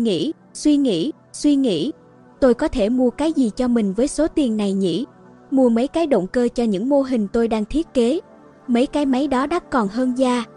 nghĩ. Tôi có thể mua cái gì cho mình với số tiền này nhỉ? Mua mấy cái động cơ cho những mô hình tôi đang thiết kế. Mấy cái máy đó đắt còn hơn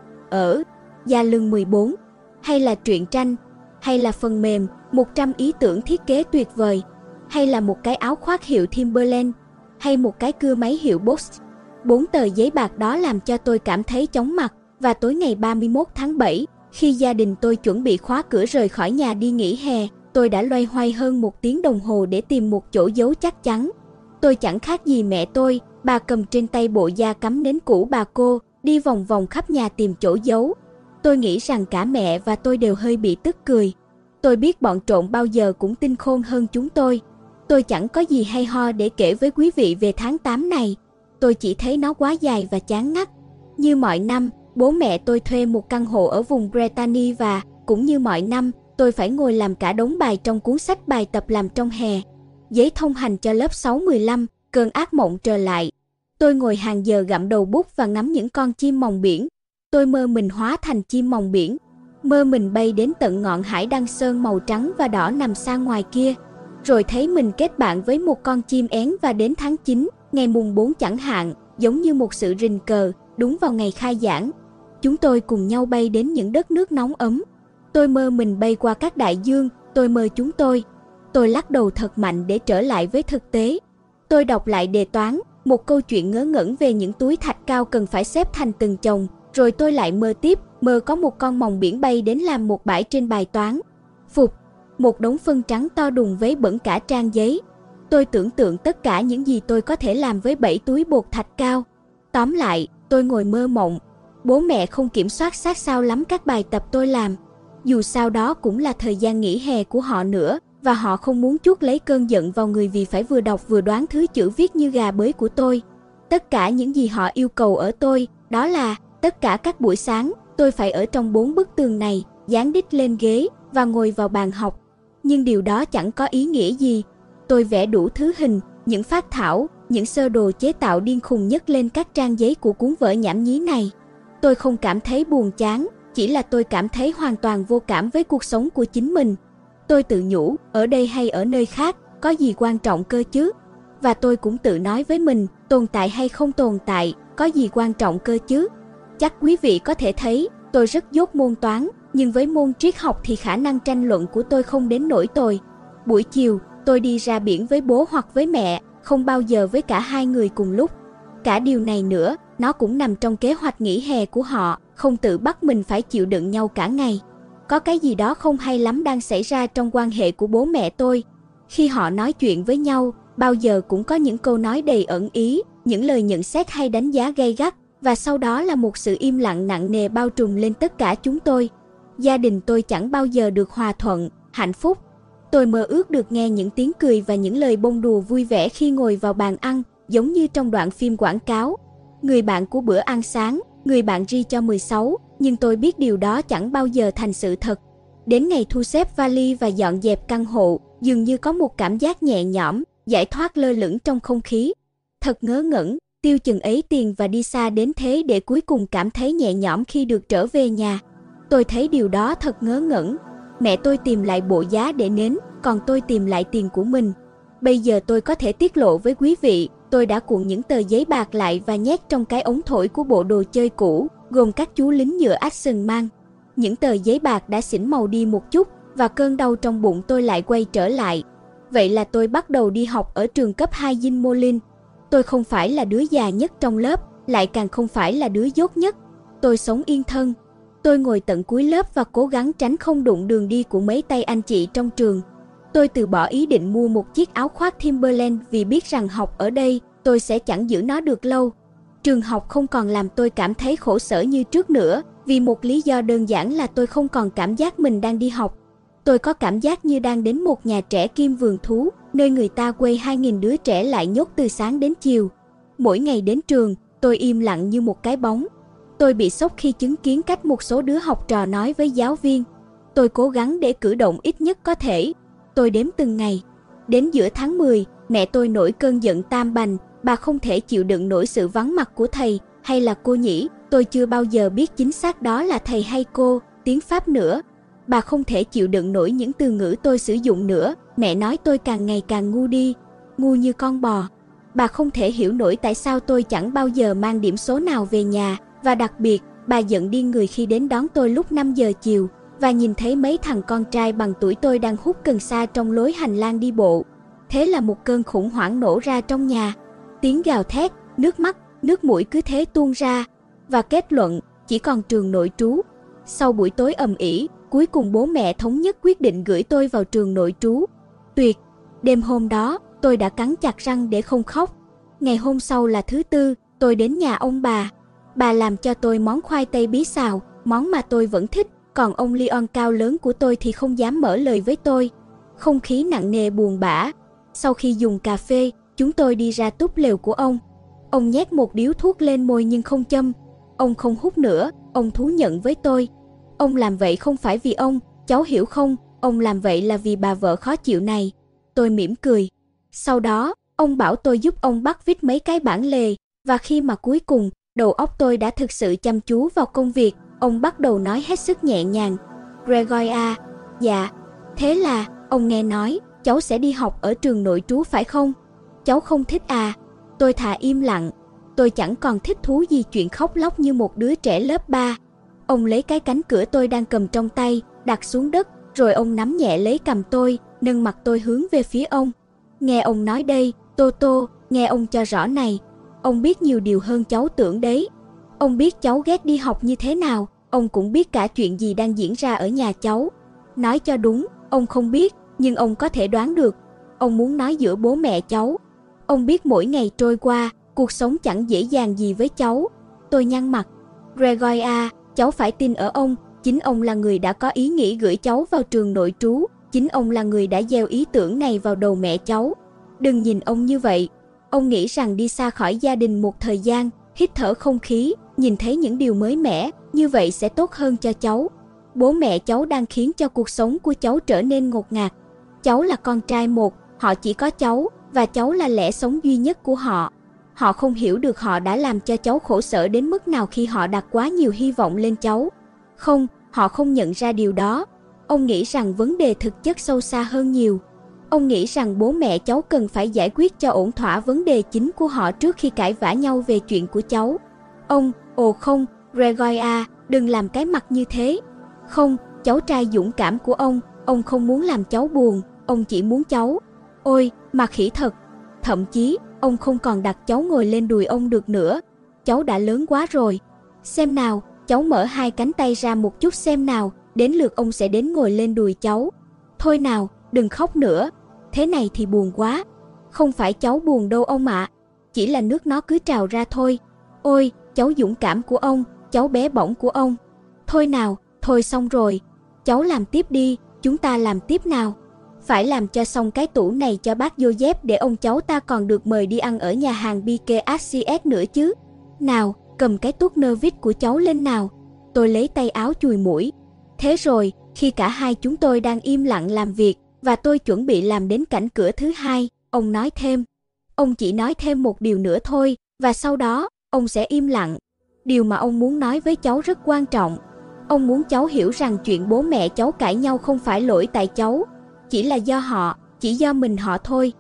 da lưng 14, hay là truyện tranh, hay là phần mềm, 100 ý tưởng thiết kế tuyệt vời, hay là một cái áo khoác hiệu Timberland, hay một cái cưa máy hiệu Bosch. 4 tờ giấy bạc đó làm cho tôi cảm thấy chóng mặt, và tối ngày 31 tháng 7, khi gia đình tôi chuẩn bị khóa cửa rời khỏi nhà đi nghỉ hè, tôi đã loay hoay hơn 1 tiếng đồng hồ để tìm một chỗ giấu chắc chắn. Tôi chẳng khác gì mẹ tôi, bà cầm trên tay bộ da cắm nến cũ bà cô, đi vòng vòng khắp nhà tìm chỗ giấu. Tôi nghĩ rằng cả mẹ và tôi đều hơi bị tức cười. Tôi biết bọn trộm bao giờ cũng tinh khôn hơn chúng tôi. Tôi chẳng có gì hay ho để kể với quý vị về tháng 8 này. Tôi chỉ thấy nó quá dài và chán ngắt. Như mọi năm, bố mẹ tôi thuê một căn hộ ở vùng Brittany và, cũng như mọi năm, tôi phải ngồi làm cả đống bài trong cuốn sách bài tập làm trong hè. Giấy thông hành cho lớp 6-15, cơn ác mộng trở lại. Tôi ngồi hàng giờ gặm đầu bút và ngắm những con chim mòng biển. Tôi mơ mình hóa thành chim mòng biển. Mơ mình bay đến tận ngọn hải đăng sơn màu trắng và đỏ nằm xa ngoài kia. Rồi thấy mình kết bạn với một con chim én và đến tháng 9, ngày mùng 4 chẳng hạn, giống như một sự rình cờ, đúng vào ngày khai giảng. Chúng tôi cùng nhau bay đến những đất nước nóng ấm. Tôi mơ mình bay qua các đại dương, tôi mơ chúng tôi. Tôi lắc đầu thật mạnh để trở lại với thực tế. Tôi đọc lại đề toán, một câu chuyện ngớ ngẩn về những túi thạch cao cần phải xếp thành từng chồng. Rồi tôi lại mơ tiếp, mơ có một con mòng biển bay đến làm một bãi trên bài toán. Phục, một đống phân trắng to đùng vấy bẩn cả trang giấy. Tôi tưởng tượng tất cả những gì tôi có thể làm với 7 túi bột thạch cao. Tóm lại, tôi ngồi mơ mộng. Bố mẹ không kiểm soát sát sao lắm các bài tập tôi làm. Dù sao đó cũng là thời gian nghỉ hè của họ nữa, và họ không muốn chuốc lấy cơn giận vào người vì phải vừa đọc vừa đoán thứ chữ viết như gà bới của tôi. Tất cả những gì họ yêu cầu ở tôi, đó là tất cả các buổi sáng, tôi phải ở trong 4 bức tường này, dán đít lên ghế và ngồi vào bàn học. Nhưng điều đó chẳng có ý nghĩa gì. Tôi vẽ đủ thứ hình, những phác thảo, những sơ đồ chế tạo điên khùng nhất lên các trang giấy của cuốn vở nhảm nhí này. Tôi không cảm thấy buồn chán, chỉ là tôi cảm thấy hoàn toàn vô cảm với cuộc sống của chính mình. Tôi tự nhủ, ở đây hay ở nơi khác, có gì quan trọng cơ chứ? Và tôi cũng tự nói với mình, tồn tại hay không tồn tại, có gì quan trọng cơ chứ? Chắc quý vị có thể thấy, tôi rất dốt môn toán, nhưng với môn triết học thì khả năng tranh luận của tôi không đến nỗi tồi. Buổi chiều, tôi đi ra biển với bố hoặc với mẹ, không bao giờ với cả hai người cùng lúc. Cả điều này nữa, nó cũng nằm trong kế hoạch nghỉ hè của họ, không tự bắt mình phải chịu đựng nhau cả ngày. Có cái gì đó không hay lắm đang xảy ra trong quan hệ của bố mẹ tôi. Khi họ nói chuyện với nhau, bao giờ cũng có những câu nói đầy ẩn ý, những lời nhận xét hay đánh giá gay gắt, và sau đó là một sự im lặng nặng nề bao trùm lên tất cả chúng tôi. Gia đình tôi chẳng bao giờ được hòa thuận, hạnh phúc. Tôi mơ ước được nghe những tiếng cười và những lời bông đùa vui vẻ khi ngồi vào bàn ăn, giống như trong đoạn phim quảng cáo. Người bạn của bữa ăn sáng, người bạn ri cho 16, nhưng tôi biết điều đó chẳng bao giờ thành sự thật. Đến ngày thu xếp vali và dọn dẹp căn hộ, dường như có một cảm giác nhẹ nhõm, giải thoát lơ lửng trong không khí. Thật ngớ ngẩn, tiêu chừng ấy tiền và đi xa đến thế để cuối cùng cảm thấy nhẹ nhõm khi được trở về nhà. Tôi thấy điều đó thật ngớ ngẩn. Mẹ tôi tìm lại bộ giá để nến, còn tôi tìm lại tiền của mình. Bây giờ tôi có thể tiết lộ với quý vị, tôi đã cuộn những tờ giấy bạc lại và nhét trong cái ống thổi của bộ đồ chơi cũ, gồm các chú lính nhựa Action Man. Những tờ giấy bạc đã xỉn màu đi một chút và cơn đau trong bụng tôi lại quay trở lại. Vậy là tôi bắt đầu đi học ở trường cấp 2 Yin-Molin. Tôi không phải là đứa già nhất trong lớp, lại càng không phải là đứa dốt nhất. Tôi sống yên thân. Tôi ngồi tận cuối lớp và cố gắng tránh không đụng đường đi của mấy tay anh chị trong trường. Tôi từ bỏ ý định mua một chiếc áo khoác Timberland vì biết rằng học ở đây, tôi sẽ chẳng giữ nó được lâu. Trường học không còn làm tôi cảm thấy khổ sở như trước nữa, vì một lý do đơn giản là tôi không còn cảm giác mình đang đi học. Tôi có cảm giác như đang đến một nhà trẻ kim vườn thú, nơi người ta quây 2.000 đứa trẻ lại nhốt từ sáng đến chiều. Mỗi ngày đến trường, tôi im lặng như một cái bóng. Tôi bị sốc khi chứng kiến cách một số đứa học trò nói với giáo viên. Tôi cố gắng để cử động ít nhất có thể. Tôi đếm từng ngày. Đến giữa tháng 10, mẹ tôi nổi cơn giận tam bành. Bà không thể chịu đựng nổi sự vắng mặt của thầy, hay là cô nhỉ? Tôi chưa bao giờ biết chính xác đó là thầy hay cô, tiếng Pháp nữa. Bà không thể chịu đựng nổi những từ ngữ tôi sử dụng nữa. Mẹ nói tôi càng ngày càng ngu đi, ngu như con bò. Bà không thể hiểu nổi tại sao tôi chẳng bao giờ mang điểm số nào về nhà. Và đặc biệt, bà giận điên người khi đến đón tôi lúc 5 giờ chiều và nhìn thấy mấy thằng con trai bằng tuổi tôi đang hút cần sa trong lối hành lang đi bộ. Thế là một cơn khủng hoảng nổ ra trong nhà. Tiếng gào thét, nước mắt, nước mũi cứ thế tuôn ra. Và kết luận, chỉ còn trường nội trú. Sau buổi tối ầm ĩ, cuối cùng bố mẹ thống nhất quyết định gửi tôi vào trường nội trú. Tuyệt! Đêm hôm đó, tôi đã cắn chặt răng để không khóc. Ngày hôm sau là thứ Tư, tôi đến nhà ông bà. Bà làm cho tôi món khoai tây bí xào, món mà tôi vẫn thích, còn ông Leon cao lớn của tôi thì không dám mở lời với tôi. Không khí nặng nề buồn bã. Sau khi dùng cà phê, chúng tôi đi ra túp lều của ông. Ông nhét một điếu thuốc lên môi nhưng không châm. Ông không hút nữa, ông thú nhận với tôi. Ông làm vậy không phải vì ông, cháu hiểu không, ông làm vậy là vì bà vợ khó chịu này. Tôi mỉm cười. Sau đó, ông bảo tôi giúp ông bắt vít mấy cái bản lề, và khi mà cuối cùng, đầu óc tôi đã thực sự chăm chú vào công việc, ông bắt đầu nói hết sức nhẹ nhàng. Gregory à, dạ, thế là, ông nghe nói, cháu sẽ đi học ở trường nội trú phải không? Cháu không thích à? Tôi thà im lặng. Tôi chẳng còn thích thú gì chuyện khóc lóc như một đứa trẻ lớp 3. Ông lấy cái cánh cửa tôi đang cầm trong tay, đặt xuống đất, rồi ông nắm nhẹ lấy cằm tôi, nâng mặt tôi hướng về phía ông. Nghe ông nói đây, Toto, nghe ông cho rõ này. Ông biết nhiều điều hơn cháu tưởng đấy. Ông biết cháu ghét đi học như thế nào, ông cũng biết cả chuyện gì đang diễn ra ở nhà cháu. Nói cho đúng, ông không biết, nhưng ông có thể đoán được. Ông muốn nói giữa bố mẹ cháu. Ông biết mỗi ngày trôi qua, cuộc sống chẳng dễ dàng gì với cháu. Tôi nhăn mặt. Gregory à, cháu phải tin ở ông. Chính ông là người đã có ý nghĩ gửi cháu vào trường nội trú. Chính ông là người đã gieo ý tưởng này vào đầu mẹ cháu. Đừng nhìn ông như vậy. Ông nghĩ rằng đi xa khỏi gia đình một thời gian, hít thở không khí, nhìn thấy những điều mới mẻ, như vậy sẽ tốt hơn cho cháu. Bố mẹ cháu đang khiến cho cuộc sống của cháu trở nên ngột ngạt. Cháu là con trai một, họ chỉ có cháu, và cháu là lẽ sống duy nhất của họ. Họ không hiểu được họ đã làm cho cháu khổ sở đến mức nào khi họ đặt quá nhiều hy vọng lên cháu. Không, họ không nhận ra điều đó. Ông nghĩ rằng vấn đề thực chất sâu xa hơn nhiều. Ông nghĩ rằng bố mẹ cháu cần phải giải quyết cho ổn thỏa vấn đề chính của họ trước khi cãi vã nhau về chuyện của cháu. Ông, ồ không, Gregory à, đừng làm cái mặt như thế. Không, cháu trai dũng cảm của ông không muốn làm cháu buồn, ông chỉ muốn cháu. Ôi, mà khỉ thật. Thậm chí, ông không còn đặt cháu ngồi lên đùi ông được nữa. Cháu đã lớn quá rồi. Xem nào, cháu mở hai cánh tay ra một chút xem nào, đến lượt ông sẽ đến ngồi lên đùi cháu. Thôi nào, đừng khóc nữa. Thế này thì buồn quá. Không phải cháu buồn đâu ông ạ. Chỉ là nước nó cứ trào ra thôi. Ôi, cháu dũng cảm của ông, cháu bé bỏng của ông. Thôi nào, thôi xong rồi. Cháu làm tiếp đi, chúng ta làm tiếp nào. Phải làm cho xong cái tủ này cho bác Joseph để ông cháu ta còn được mời đi ăn ở nhà hàng BKSCS nữa chứ. Nào, cầm cái tuốt nơ vít của cháu lên nào. Tôi lấy tay áo chùi mũi. Thế rồi, khi cả hai chúng tôi đang im lặng làm việc, và tôi chuẩn bị làm đến cảnh cửa thứ hai, ông nói thêm. Ông chỉ nói thêm một điều nữa thôi, và sau đó, ông sẽ im lặng. Điều mà ông muốn nói với cháu rất quan trọng. Ông muốn cháu hiểu rằng chuyện bố mẹ cháu cãi nhau không phải lỗi tại cháu. Chỉ là do họ, chỉ do mình họ thôi.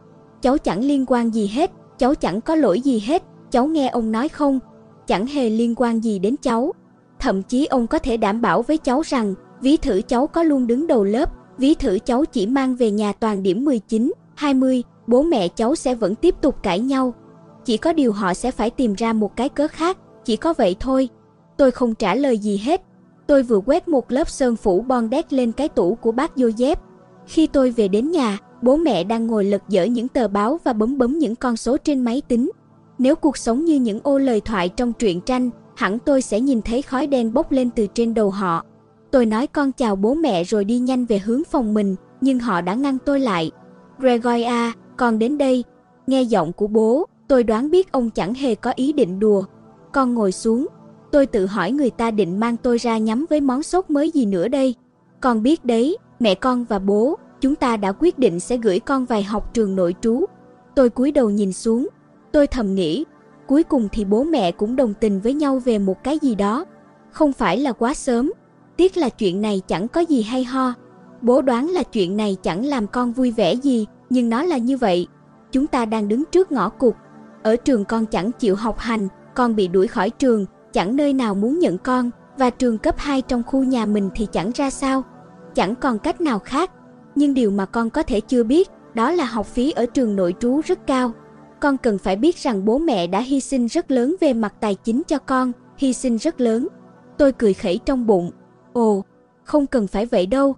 cháu chẳng liên quan gì hết, cháu chẳng có lỗi gì hết, cháu nghe ông nói không? Chẳng hề liên quan gì đến cháu. Thậm chí ông có thể đảm bảo với cháu rằng, ví thử cháu có luôn đứng đầu lớp, ví thử cháu chỉ mang về nhà toàn điểm 19, 20, bố mẹ cháu sẽ vẫn tiếp tục cãi nhau. Chỉ có điều họ sẽ phải tìm ra một cái cớ khác, chỉ có vậy thôi. Tôi không trả lời gì hết. Tôi vừa quét một lớp sơn phủ bondage lên cái tủ của bác Joseph. Khi tôi về đến nhà, bố mẹ đang ngồi lật dở những tờ báo và bấm những con số trên máy tính. Nếu cuộc sống như những ô lời thoại trong truyện tranh, hẳn tôi sẽ nhìn thấy khói đen bốc lên từ trên đầu họ. Tôi nói con chào bố mẹ rồi đi nhanh về hướng phòng mình, nhưng họ đã ngăn tôi lại. Gregory à, con đến đây. Nghe giọng của bố, tôi đoán biết ông chẳng hề có ý định đùa. Con ngồi xuống. Tôi tự hỏi người ta định mang tôi ra nhắm với món sốt mới gì nữa đây. Con biết đấy, mẹ con và bố, chúng ta đã quyết định sẽ gửi con vào học trường nội trú. Tôi cúi đầu nhìn xuống. Tôi thầm nghĩ, cuối cùng thì bố mẹ cũng đồng tình với nhau về một cái gì đó. Không phải là quá sớm. Tiếc là chuyện này chẳng có gì hay ho. Bố đoán là chuyện này chẳng làm con vui vẻ gì, nhưng nó là như vậy. Chúng ta đang đứng trước ngõ cụt. Ở trường con chẳng chịu học hành, con bị đuổi khỏi trường, chẳng nơi nào muốn nhận con, và trường cấp 2 trong khu nhà mình thì chẳng ra sao. Chẳng còn cách nào khác. Nhưng điều mà con có thể chưa biết, đó là học phí ở trường nội trú rất cao. Con cần phải biết rằng bố mẹ đã hy sinh rất lớn về mặt tài chính cho con, hy sinh rất lớn. Tôi cười khẩy trong bụng. Ồ, không cần phải vậy đâu.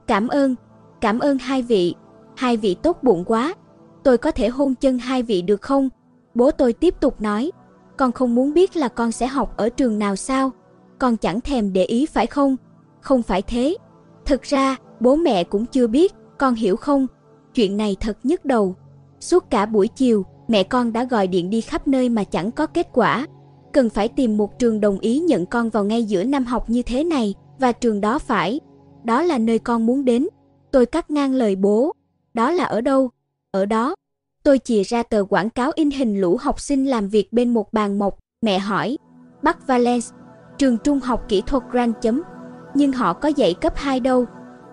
Cảm ơn hai vị tốt bụng quá. Tôi có thể hôn chân hai vị được không? Bố tôi tiếp tục nói. Con không muốn biết là con sẽ học ở trường nào sao? Con chẳng thèm để ý phải không? Không phải thế. Thực ra, bố mẹ cũng chưa biết, con hiểu không? Chuyện này thật nhức đầu. Suốt cả buổi chiều, mẹ con đã gọi điện đi khắp nơi mà chẳng có kết quả. Cần phải tìm một trường đồng ý nhận con vào ngay giữa năm học như thế này, và trường đó đó là nơi con muốn đến. Tôi cắt ngang lời bố. Đó là ở đâu? Ở đó. Tôi chìa ra tờ quảng cáo in hình lũ học sinh làm việc bên một bàn mộc. Mẹ hỏi. Bắc Valence, trường trung học kỹ thuật Grand. Nhưng họ có dạy cấp 2 đâu.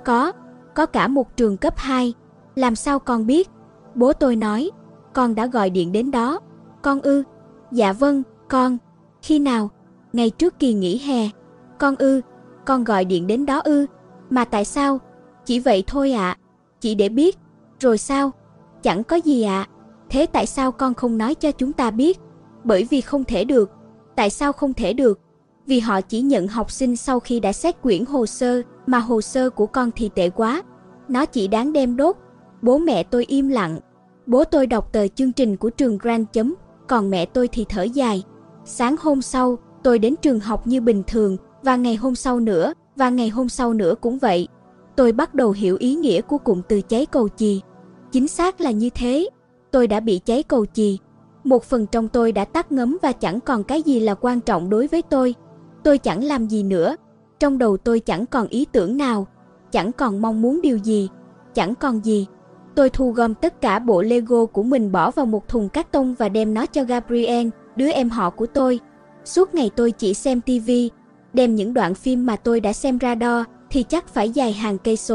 Có cả một trường cấp 2. Làm sao con biết? Bố tôi nói. Con đã gọi điện đến đó. Con ư? Dạ vâng, con. Khi nào? Ngày trước kỳ nghỉ hè. Con ư? Con gọi điện đến đó ư? Mà tại sao? Chỉ vậy thôi ạ. Chỉ để biết. Rồi sao? Chẳng có gì ạ. Thế tại sao con không nói cho chúng ta biết? Bởi vì không thể được. Tại sao không thể được? Vì họ chỉ nhận học sinh sau khi đã xét quyển hồ sơ, mà hồ sơ của con thì tệ quá. Nó chỉ đáng đem đốt. Bố mẹ tôi im lặng. Bố tôi đọc tờ chương trình của trường Grand. Còn mẹ tôi thì thở dài. Sáng hôm sau, tôi đến trường học như bình thường, và ngày hôm sau nữa, và ngày hôm sau nữa cũng vậy. Tôi bắt đầu hiểu ý nghĩa của cụm từ cháy cầu chì. Chính xác là như thế. Tôi đã bị cháy cầu chì. Một phần trong tôi đã tắt ngấm và chẳng còn cái gì là quan trọng đối với tôi. Tôi chẳng làm gì nữa. Trong đầu tôi chẳng còn ý tưởng nào. Chẳng còn mong muốn điều gì. Chẳng còn gì. Tôi thu gom tất cả bộ Lego của mình bỏ vào một thùng cát tông và đem nó cho Gabriel, đứa em họ của tôi. Suốt ngày tôi chỉ xem TV, đem những đoạn phim mà tôi đã xem ra đo, thì chắc phải dài hàng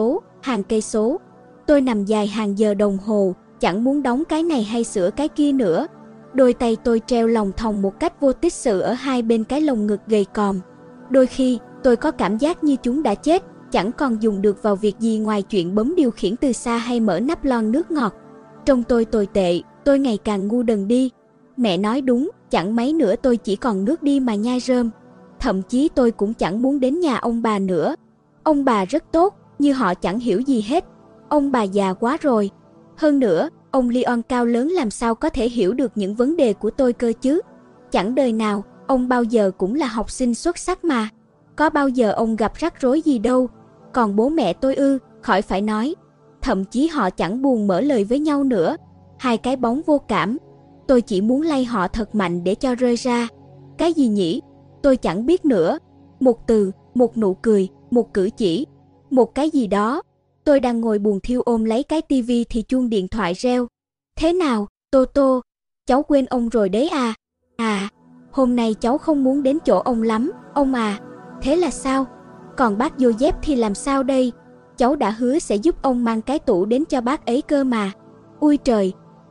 cây số. Tôi nằm dài hàng giờ đồng hồ, chẳng muốn đóng cái này hay sửa cái kia nữa. Đôi tay tôi treo lòng thòng một cách vô tích sự ở hai bên cái lồng ngực gầy còm. Đôi khi, tôi có cảm giác như chúng đã chết, chẳng còn dùng được vào việc gì ngoài chuyện bấm điều khiển từ xa hay mở nắp lon nước ngọt. Trông tôi tồi tệ, tôi ngày càng ngu đần đi. Mẹ nói đúng, chẳng mấy nữa tôi chỉ còn nước đi mà nhai rơm. Thậm chí tôi cũng chẳng muốn đến nhà ông bà nữa. Ông bà rất tốt, nhưng họ chẳng hiểu gì hết. Ông bà già quá rồi. Hơn nữa, ông Leon cao lớn làm sao có thể hiểu được những vấn đề của tôi cơ chứ? Chẳng đời nào, ông bao giờ cũng là học sinh xuất sắc mà. Có bao giờ ông gặp rắc rối gì đâu. Còn bố mẹ tôi ư, khỏi phải nói. Thậm chí họ chẳng buồn mở lời với nhau nữa. Hai cái bóng vô cảm. Tôi chỉ muốn lay họ thật mạnh để cho rơi ra. Cái gì nhỉ? Tôi chẳng biết nữa. Một từ, một nụ cười, một cử chỉ, một cái gì đó. Tôi đang ngồi buồn thiu ôm lấy cái tivi thì chuông điện thoại reo. Thế nào, Toto? Cháu quên ông rồi đấy à? À, hôm nay cháu không muốn đến chỗ ông lắm, ông à. Thế là sao? Còn bác Joseph thì làm sao đây? Cháu đã hứa sẽ giúp ông mang cái tủ đến cho bác ấy cơ mà. Ui trời,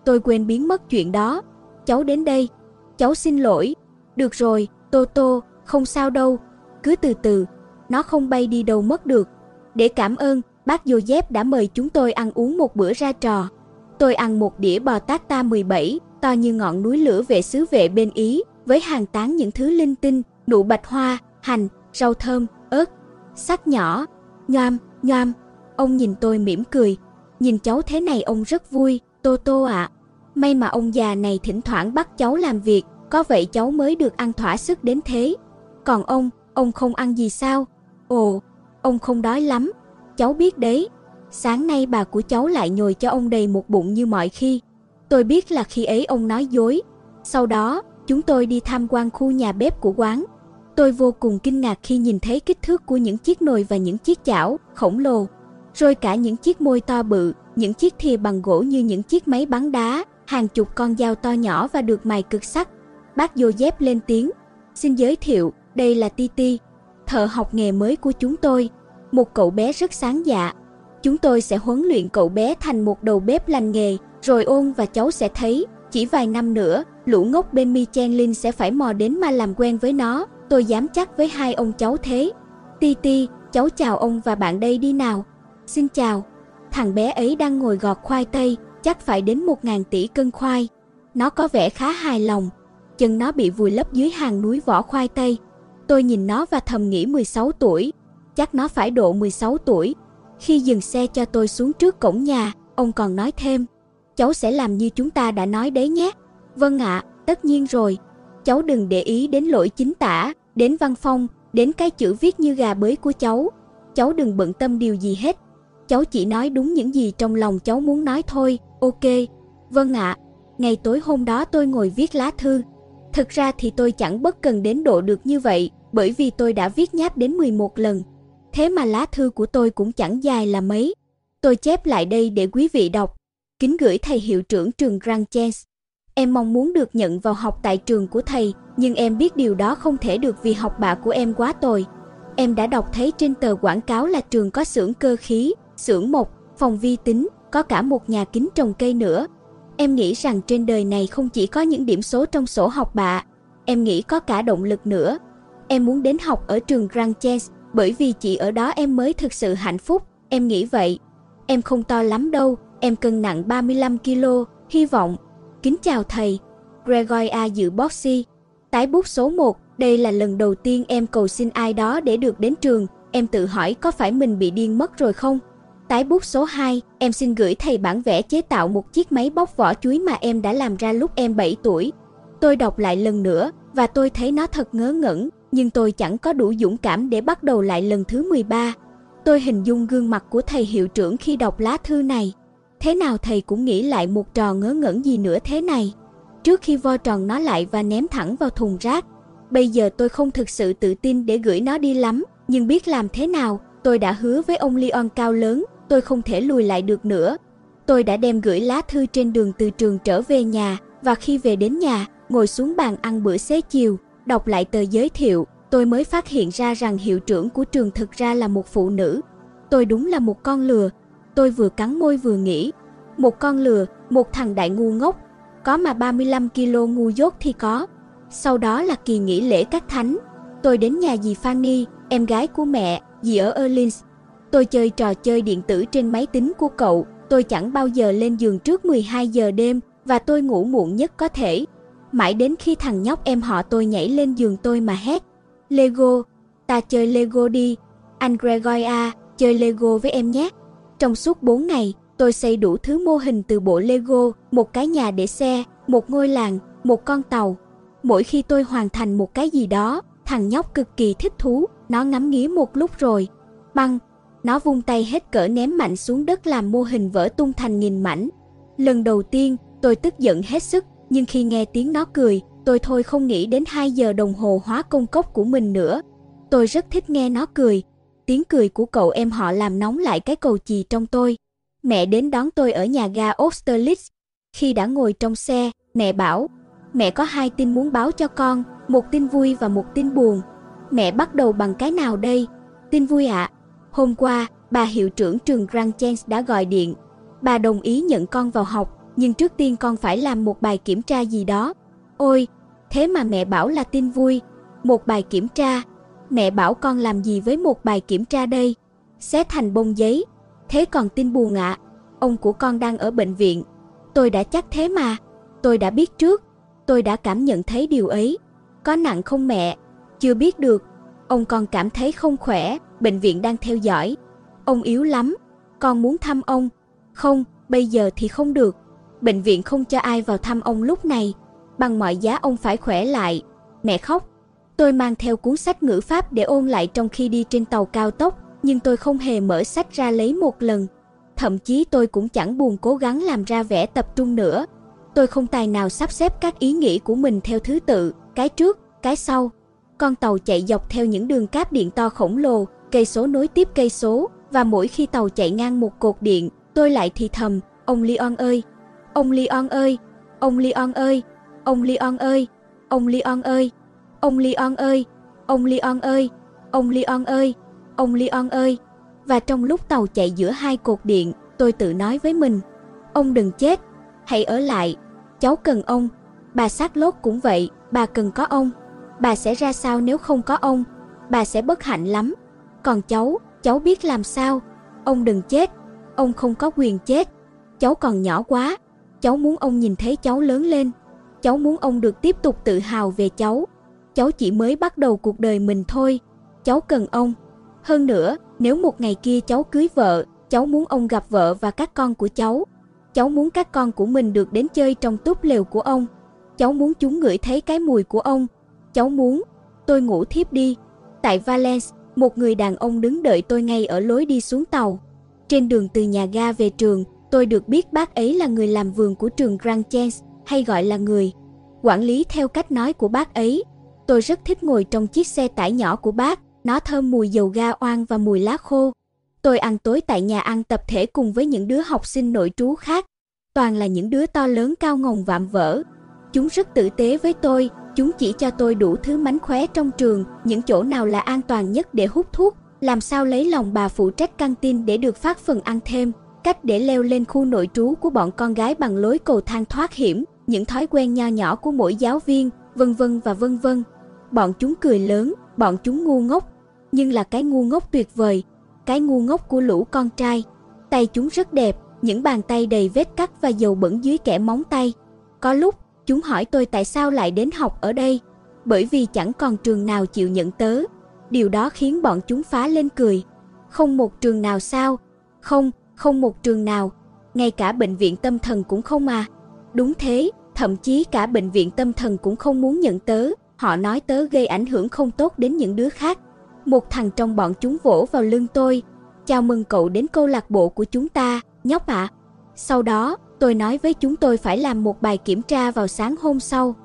tôi quên biến mất chuyện đó. Cháu đến đây. Cháu xin lỗi. Được rồi, Toto, không sao đâu. Cứ từ từ, nó không bay đi đâu mất được. Để cảm ơn, bác Joseph đã mời chúng tôi ăn uống một bữa ra trò. Tôi ăn một đĩa bò tartar 17, to như ngọn núi lửa vệ xứ vệ bên Ý, với hàng tán những thứ linh tinh, nụ bạch hoa, hành, rau thơm, ớt, sắc nhỏ. Nhoam, nhoam. Ông nhìn tôi mỉm cười. Nhìn cháu thế này ông rất vui, Toto ạ. May mà ông già này thỉnh thoảng bắt cháu làm việc, có vậy cháu mới được ăn thỏa sức đến thế. Còn ông không ăn gì sao? Ồ, ông không đói lắm. Cháu biết đấy. Sáng nay bà của cháu lại nhồi cho ông đầy một bụng như mọi khi. Tôi biết là khi ấy ông nói dối. Sau đó, chúng tôi đi tham quan khu nhà bếp của quán. Tôi vô cùng kinh ngạc khi nhìn thấy kích thước của những chiếc nồi và những chiếc chảo khổng lồ. Rồi cả những chiếc môi to bự, những chiếc thìa bằng gỗ như những chiếc máy bắn đá, hàng chục con dao to nhỏ và được mài cực sắc. Bác Joseph lên tiếng. Xin giới thiệu, đây là Titi, thợ học nghề mới của chúng tôi. Một cậu bé rất sáng dạ. Chúng tôi sẽ huấn luyện cậu bé thành một đầu bếp lành nghề, rồi ôn và cháu sẽ thấy, chỉ vài năm nữa, lũ ngốc bên Michelin sẽ phải mò đến mà làm quen với nó. Tôi dám chắc với hai ông cháu thế. Titi, cháu chào ông và bạn đây đi nào. Xin chào. Thằng bé ấy đang ngồi gọt khoai tây, chắc phải đến 1.000 tỷ cân khoai. Nó có vẻ khá hài lòng. Chân nó bị vùi lấp dưới hàng núi vỏ khoai tây. Tôi nhìn nó và thầm nghĩ 16 tuổi. Chắc nó phải độ 16 tuổi. Khi dừng xe cho tôi xuống trước cổng nhà, ông còn nói thêm. Cháu sẽ làm như chúng ta đã nói đấy nhé. Vâng ạ, tất nhiên rồi. Cháu đừng để ý đến lỗi chính tả, đến văn phong, đến cái chữ viết như gà bới của cháu. Cháu đừng bận tâm điều gì hết. Cháu chỉ nói đúng những gì trong lòng cháu muốn nói thôi, ok. Vâng ạ. Ngày tối hôm đó tôi ngồi viết lá thư. Thực ra thì tôi chẳng bất cần đến độ được như vậy, bởi vì tôi đã viết nháp đến 11 lần. Thế mà lá thư của tôi cũng chẳng dài là mấy. Tôi chép lại đây để quý vị đọc. Kính gửi thầy hiệu trưởng trường Grand Chance. Em mong muốn được nhận vào học tại trường của thầy, nhưng em biết điều đó không thể được vì học bạ của em quá tồi. Em đã đọc thấy trên tờ quảng cáo là trường có xưởng cơ khí, xưởng mộc, phòng vi tính, có cả một nhà kính trồng cây nữa. Em nghĩ rằng trên đời này không chỉ có những điểm số trong sổ học bạ, em nghĩ có cả động lực nữa. Em muốn đến học ở trường Grand Chance, bởi vì chỉ ở đó em mới thực sự hạnh phúc, em nghĩ vậy. Em không to lắm đâu, em cân nặng 35 kg, hy vọng. Kính chào thầy. Gregoria dự Boxy. Tái bút số 1, đây là lần đầu tiên em cầu xin ai đó để được đến trường, em tự hỏi có phải mình bị điên mất rồi không? Tái bút số 2, em xin gửi thầy bản vẽ chế tạo một chiếc máy bóc vỏ chuối mà em đã làm ra lúc em 7 tuổi. Tôi đọc lại lần nữa, và tôi thấy nó thật ngớ ngẩn, nhưng tôi chẳng có đủ dũng cảm để bắt đầu lại lần thứ 13. Tôi hình dung gương mặt của thầy hiệu trưởng khi đọc lá thư này. Thế nào thầy cũng nghĩ lại một trò ngớ ngẩn gì nữa thế này. Trước khi vo tròn nó lại và ném thẳng vào thùng rác. Bây giờ tôi không thực sự tự tin để gửi nó đi lắm, nhưng biết làm thế nào, tôi đã hứa với ông Leon cao lớn, tôi không thể lùi lại được nữa. Tôi đã đem gửi lá thư trên đường từ trường trở về nhà, và khi về đến nhà, ngồi xuống bàn ăn bữa xế chiều, đọc lại tờ giới thiệu, tôi mới phát hiện ra rằng hiệu trưởng của trường thực ra là một phụ nữ. Tôi đúng là một con lừa. Tôi vừa cắn môi vừa nghĩ, một con lừa, một thằng đại ngu ngốc, có mà 35 kg ngu dốt thì có. Sau đó là kỳ nghỉ lễ các thánh. Tôi đến nhà dì Fanny, em gái của mẹ, dì ở Orleans. Tôi chơi trò chơi điện tử trên máy tính của cậu. Tôi chẳng bao giờ lên giường trước 12 giờ đêm, và tôi ngủ muộn nhất có thể. Mãi đến khi thằng nhóc em họ tôi nhảy lên giường tôi mà hét. Lego, ta chơi Lego đi. Anh Gregoria, chơi Lego với em nhé. Trong suốt 4 ngày, tôi xây đủ thứ mô hình từ bộ Lego, một cái nhà để xe, một ngôi làng, một con tàu. Mỗi khi tôi hoàn thành một cái gì đó, thằng nhóc cực kỳ thích thú, nó ngắm nghía một lúc rồi. Băng, nó vung tay hết cỡ ném mạnh xuống đất làm mô hình vỡ tung thành nghìn mảnh. Lần đầu tiên, tôi tức giận hết sức, nhưng khi nghe tiếng nó cười, tôi thôi không nghĩ đến 2 giờ đồng hồ hóa công cốc của mình nữa. Tôi rất thích nghe nó cười. Tiếng cười của cậu em họ làm nóng lại cái cầu chì trong tôi. Mẹ đến đón tôi ở nhà ga Austerlitz. Khi đã ngồi trong xe, mẹ bảo, mẹ có 2 tin muốn báo cho con, một tin vui và một tin buồn. Mẹ bắt đầu bằng cái nào đây? Tin vui ạ. Hôm qua, bà hiệu trưởng trường Grand Chance đã gọi điện. Bà đồng ý nhận con vào học. nhưng trước tiên con phải làm một bài kiểm tra gì đó. Ôi, thế mà mẹ bảo là tin vui. Một bài kiểm tra? Mẹ bảo con làm gì với một bài kiểm tra đây? Xé thành bông giấy. Thế còn tin buồn ạ? Ông của con đang ở bệnh viện. Tôi đã chắc thế mà. Tôi đã biết trước. Tôi đã cảm nhận thấy điều ấy. Có nặng không mẹ? Chưa biết được. Ông con cảm thấy không khỏe, bệnh viện đang theo dõi. Ông yếu lắm. Con muốn thăm ông. Không, bây giờ thì không được. Bệnh viện không cho ai vào thăm ông lúc này. Bằng mọi giá ông phải khỏe lại. Mẹ khóc. Tôi mang theo cuốn sách ngữ pháp để ôn lại trong khi đi trên tàu cao tốc, nhưng tôi không hề mở sách ra lấy một lần. Thậm chí tôi cũng chẳng buồn cố gắng làm ra vẻ tập trung nữa. Tôi không tài nào sắp xếp các ý nghĩ của mình theo thứ tự, cái trước, cái sau. Con tàu chạy dọc theo những đường cáp điện to khổng lồ, cây số nối tiếp cây số, và mỗi khi tàu chạy ngang một cột điện, tôi lại thì thầm, ông Leon ơi, ông Leon ơi, ông Leon ơi, ông Leon ơi, ông Leon ơi, ông Leon ơi, ông Leon ơi, ông Leon ơi, ông Leon ơi. Và trong lúc tàu chạy giữa hai cột điện, tôi tự nói với mình, ông đừng chết, hãy ở lại, cháu cần ông. Bà Charlotte cũng vậy, bà cần có ông. Bà sẽ ra sao nếu không có ông? Bà sẽ bất hạnh lắm. Còn cháu biết làm sao? Ông đừng chết, ông không có quyền chết. Cháu còn nhỏ quá, cháu muốn ông nhìn thấy cháu lớn lên. Cháu muốn ông được tiếp tục tự hào về cháu. Cháu chỉ mới bắt đầu cuộc đời mình thôi. Cháu cần ông. Hơn nữa, nếu một ngày kia cháu cưới vợ, cháu muốn ông gặp vợ và các con của cháu. Cháu muốn các con của mình được đến chơi trong túp lều của ông. Cháu muốn chúng ngửi thấy cái mùi của ông. Cháu muốn. Tôi ngủ thiếp đi. Tại Valence, một người đàn ông đứng đợi tôi ngay ở lối đi xuống tàu. Trên đường từ nhà ga về trường, tôi được biết bác ấy là người làm vườn của trường Grand Chance, hay gọi là người quản lý theo cách nói của bác ấy. Tôi rất thích ngồi trong chiếc xe tải nhỏ của bác, nó thơm mùi dầu ga oan và mùi lá khô. Tôi ăn tối tại nhà ăn tập thể cùng với những đứa học sinh nội trú khác. Toàn là những đứa to lớn cao ngồng vạm vỡ. Chúng rất tử tế với tôi, chúng chỉ cho tôi đủ thứ mánh khóe trong trường, những chỗ nào là an toàn nhất để hút thuốc, làm sao lấy lòng bà phụ trách căng tin để được phát phần ăn thêm, cách để leo lên khu nội trú của bọn con gái bằng lối cầu thang thoát hiểm, những thói quen nho nhỏ của mỗi giáo viên, vân vân và vân vân. Bọn chúng cười lớn, bọn chúng ngu ngốc, nhưng là cái ngu ngốc tuyệt vời, cái ngu ngốc của lũ con trai. Tay chúng rất đẹp, những bàn tay đầy vết cắt và dầu bẩn dưới kẽ móng tay. Có lúc, chúng hỏi tôi tại sao lại đến học ở đây, bởi vì chẳng còn trường nào chịu nhận tớ. Điều đó khiến bọn chúng phá lên cười. Không một trường nào sao? Không, không một trường nào. Ngay cả bệnh viện tâm thần cũng không à? Đúng thế, thậm chí cả bệnh viện tâm thần cũng không muốn nhận tớ. Họ nói tớ gây ảnh hưởng không tốt đến những đứa khác. Một thằng trong bọn chúng vỗ vào lưng tôi. Chào mừng cậu đến câu lạc bộ của chúng ta, nhóc ạ. Sau đó, tôi nói với chúng tôi phải làm một bài kiểm tra vào sáng hôm sau.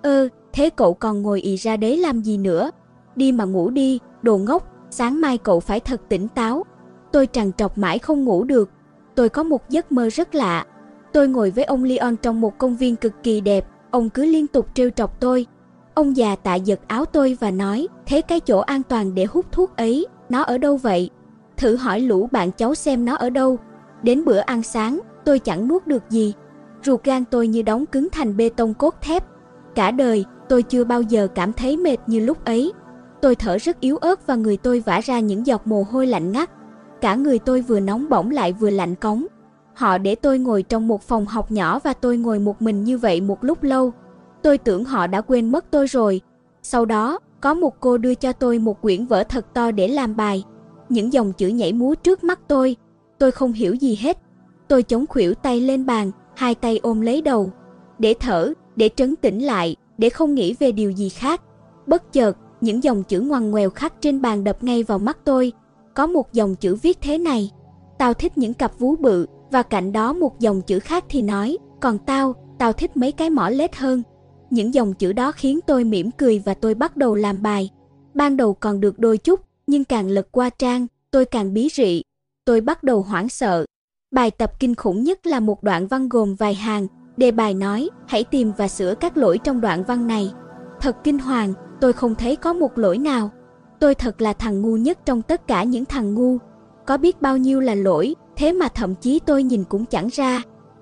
Thế cậu còn ngồi ì ra đấy làm gì nữa? Đi mà ngủ đi, đồ ngốc, sáng mai cậu phải thật tỉnh táo. Tôi trằn trọc mãi không ngủ được. Tôi có một giấc mơ rất lạ. Tôi ngồi với ông Leon trong một công viên cực kỳ đẹp, ông cứ liên tục trêu chọc tôi. Ông già Tạ giật áo tôi và nói, thế cái chỗ an toàn để hút thuốc ấy, nó ở đâu vậy? Thử hỏi lũ bạn cháu xem nó ở đâu. Đến bữa ăn sáng, tôi chẳng nuốt được gì. Ruột gan tôi như đóng cứng thành bê tông cốt thép. Cả đời, tôi chưa bao giờ cảm thấy mệt như lúc ấy. Tôi thở rất yếu ớt và người tôi vã ra những giọt mồ hôi lạnh ngắt. Cả người tôi vừa nóng bỏng lại vừa lạnh cống. Họ để tôi ngồi trong một phòng học nhỏ và tôi ngồi một mình như vậy một lúc lâu. Tôi tưởng họ đã quên mất tôi rồi. Sau đó, có một cô đưa cho tôi một quyển vở thật to để làm bài. Những dòng chữ nhảy múa trước mắt tôi. Tôi không hiểu gì hết. Tôi chống khuỷu tay lên bàn, hai tay ôm lấy đầu. Để thở, để trấn tĩnh lại, để không nghĩ về điều gì khác. Bất chợt, những dòng chữ ngoằn ngoèo khắc trên bàn đập ngay vào mắt tôi. Có một dòng chữ viết thế này: tao thích những cặp vú bự, và cạnh đó một dòng chữ khác thì nói, còn tao thích mấy cái mỏ lết hơn. Những dòng chữ đó khiến tôi mỉm cười và tôi bắt đầu làm bài. Ban đầu còn được đôi chút, nhưng càng lật qua trang, tôi càng bí rị. Tôi bắt đầu hoảng sợ. Bài tập kinh khủng nhất là một đoạn văn gồm vài hàng. Đề bài nói, hãy tìm và sửa các lỗi trong đoạn văn này. Thật kinh hoàng, tôi không thấy có một lỗi nào. Tôi thật là thằng ngu nhất trong tất cả những thằng ngu. Có biết bao nhiêu là lỗi, thế mà thậm chí tôi nhìn cũng chẳng ra.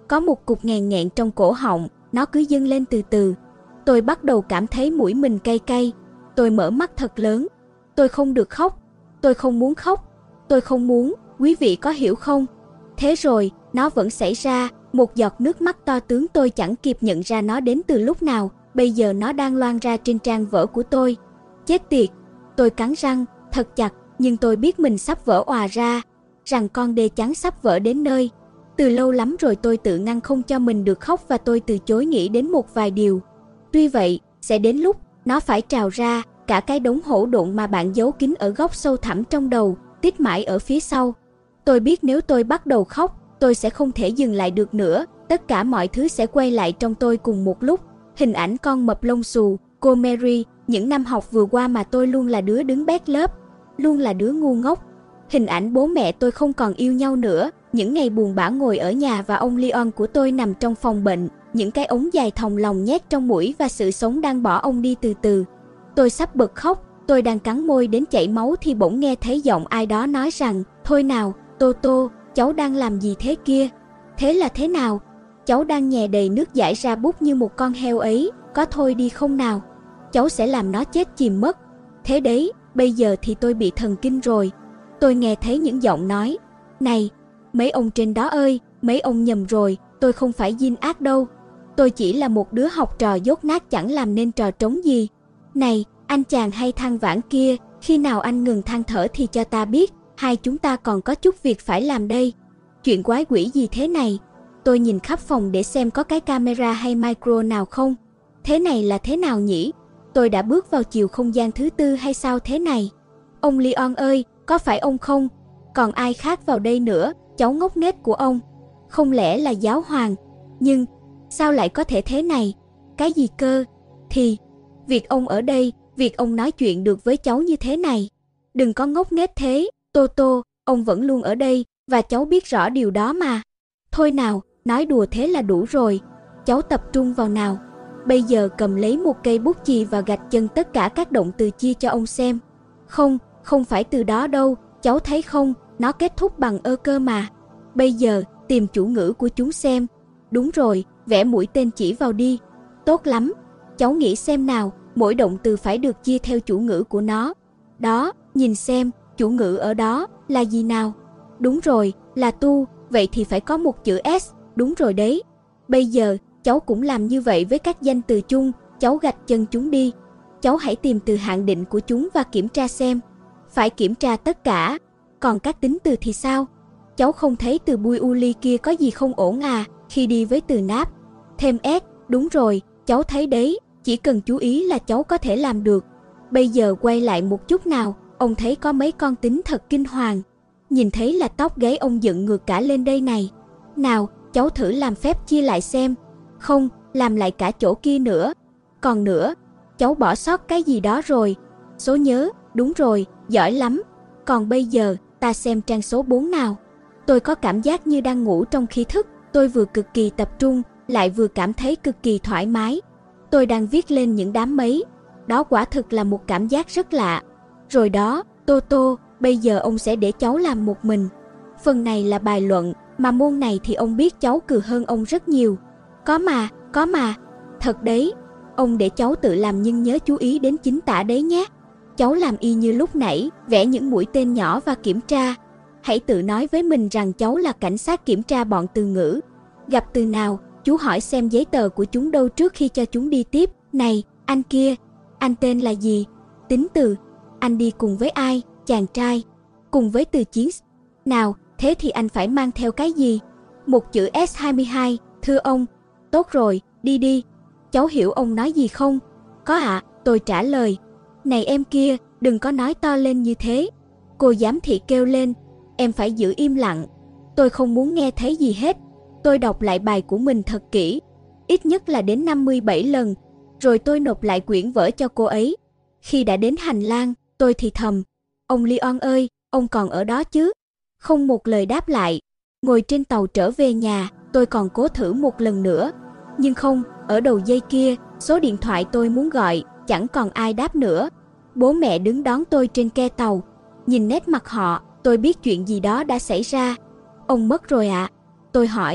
có một cục nghèn nghẹn trong cổ họng, nó cứ dâng lên từ từ. Tôi bắt đầu cảm thấy mũi mình cay cay. Tôi mở mắt thật lớn. Tôi không được khóc. Tôi không muốn khóc. Tôi không muốn, quý vị có hiểu không? Thế rồi, nó vẫn xảy ra, một giọt nước mắt to tướng tôi chẳng kịp nhận ra nó đến từ lúc nào, bây giờ nó đang loang ra trên trang vở của tôi. Chết tiệt, tôi cắn răng, thật chặt, nhưng tôi biết mình sắp vỡ òa ra, rằng con đê chắn sắp vỡ đến nơi. Từ lâu lắm rồi tôi tự ngăn không cho mình được khóc và tôi từ chối nghĩ đến một vài điều. Tuy vậy, sẽ đến lúc nó phải trào ra, cả cái đống hỗn độn mà bạn giấu kín ở góc sâu thẳm trong đầu, tít mãi ở phía sau. Tôi biết nếu tôi bắt đầu khóc, tôi sẽ không thể dừng lại được nữa, tất cả mọi thứ sẽ quay lại trong tôi cùng một lúc. Hình ảnh con mập lông xù, cô Mary, những năm học vừa qua mà tôi luôn là đứa đứng bét lớp, luôn là đứa ngu ngốc. Hình ảnh bố mẹ tôi không còn yêu nhau nữa, những ngày buồn bã ngồi ở nhà và ông Leon của tôi nằm trong phòng bệnh, những cái ống dài thòng lòng nhét trong mũi và sự sống đang bỏ ông đi từ từ. Tôi sắp bật khóc, tôi đang cắn môi đến chảy máu thì bỗng nghe thấy giọng ai đó nói rằng, thôi nào, Toto, cháu đang làm gì thế kia? Thế là thế nào? Cháu đang nhè đầy nước dãi ra bút như một con heo ấy, có thôi đi không nào? Cháu sẽ làm nó chết chìm mất. Thế đấy, bây giờ thì tôi bị thần kinh rồi. Tôi nghe thấy những giọng nói, này, mấy ông trên đó ơi, mấy ông nhầm rồi, tôi không phải Jin ác đâu. Tôi chỉ là một đứa học trò dốt nát chẳng làm nên trò trống gì. Này, anh chàng hay than vãn kia, khi nào anh ngừng than thở thì cho ta biết, hai chúng ta còn có chút việc phải làm đây. Chuyện quái quỷ gì thế này? Tôi nhìn khắp phòng để xem có cái camera hay micro nào không. Thế này là thế nào nhỉ? Tôi đã bước vào chiều không gian thứ tư hay sao thế này? Ông Leon ơi, có phải ông không? Còn ai khác vào đây nữa, cháu ngốc nghếch của ông? Không lẽ là giáo hoàng? Nhưng, sao lại có thể thế này? Cái gì cơ? Thì, việc ông ở đây, việc ông nói chuyện được với cháu như thế này. Đừng có ngốc nghếch thế, Toto, ông vẫn luôn ở đây, và cháu biết rõ điều đó mà. Thôi nào, nói đùa thế là đủ rồi. Cháu tập trung vào nào. Bây giờ cầm lấy một cây bút chì và gạch chân tất cả các động từ chia cho ông xem. Không, không phải từ đó đâu, cháu thấy không, nó kết thúc bằng ơ cơ mà. Bây giờ, tìm chủ ngữ của chúng xem. Đúng rồi, vẽ mũi tên chỉ vào đi. Tốt lắm. Cháu nghĩ xem nào, mỗi động từ phải được chia theo chủ ngữ của nó. Đó, nhìn xem, chủ ngữ ở đó là gì nào? Đúng rồi, là tu, vậy thì phải có một chữ S, đúng rồi đấy. Bây giờ, cháu cũng làm như vậy với các danh từ chung, cháu gạch chân chúng đi. Cháu hãy tìm từ hạn định của chúng và kiểm tra xem. Phải kiểm tra tất cả. Còn các tính từ thì sao? Cháu không thấy từ bui uli kia có gì không ổn à, khi đi với từ náp. Thêm S, đúng rồi, cháu thấy đấy, chỉ cần chú ý là cháu có thể làm được. Bây giờ quay lại một chút nào, ông thấy có mấy con tính thật kinh hoàng. Nhìn thấy là tóc gáy ông dựng ngược cả lên đây này. Nào, cháu thử làm phép chia lại xem. Không, làm lại cả chỗ kia nữa. Còn nữa, cháu bỏ sót cái gì đó rồi. Số nhớ, đúng rồi, giỏi lắm. Còn bây giờ, ta xem trang số 4 nào. Tôi có cảm giác như đang ngủ trong khi thức. Tôi vừa cực kỳ tập trung, lại vừa cảm thấy cực kỳ thoải mái. Tôi đang viết lên những đám mây. Đó quả thực là một cảm giác rất lạ. Rồi đó, Toto, bây giờ ông sẽ để cháu làm một mình. Phần này là bài luận, mà môn này thì ông biết cháu cừ hơn ông rất nhiều. Có mà. Thật đấy, ông để cháu tự làm nhưng nhớ chú ý đến chính tả đấy nhé. Cháu làm y như lúc nãy, vẽ những mũi tên nhỏ và kiểm tra. Hãy tự nói với mình rằng cháu là cảnh sát kiểm tra bọn từ ngữ. Gặp từ nào, chú hỏi xem giấy tờ của chúng đâu trước khi cho chúng đi tiếp. Này, anh kia, anh tên là gì? Tính từ, anh đi cùng với ai? Chàng trai, cùng với từ chiến. Nào, thế thì anh phải mang theo cái gì? Một chữ S22, thưa ông. Tốt rồi, đi đi. Cháu hiểu ông nói gì không? Có ạ, tôi trả lời. Này em kia, đừng có nói to lên như thế. Cô giám thị kêu lên, em phải giữ im lặng. Tôi không muốn nghe thấy gì hết. Tôi đọc lại bài của mình thật kỹ, ít nhất là đến 57 lần, rồi tôi nộp lại quyển vở cho cô ấy. Khi đã đến hành lang, tôi thì thầm, ông Leon ơi, ông còn ở đó chứ? Không một lời đáp lại. Ngồi trên tàu trở về nhà, tôi còn cố thử một lần nữa. Nhưng không, ở đầu dây kia, số điện thoại tôi muốn gọi, chẳng còn ai đáp nữa. Bố mẹ đứng đón tôi trên ke tàu. Nhìn nét mặt họ, tôi biết chuyện gì đó đã xảy ra. Ông mất rồi ạ. Tôi hỏi.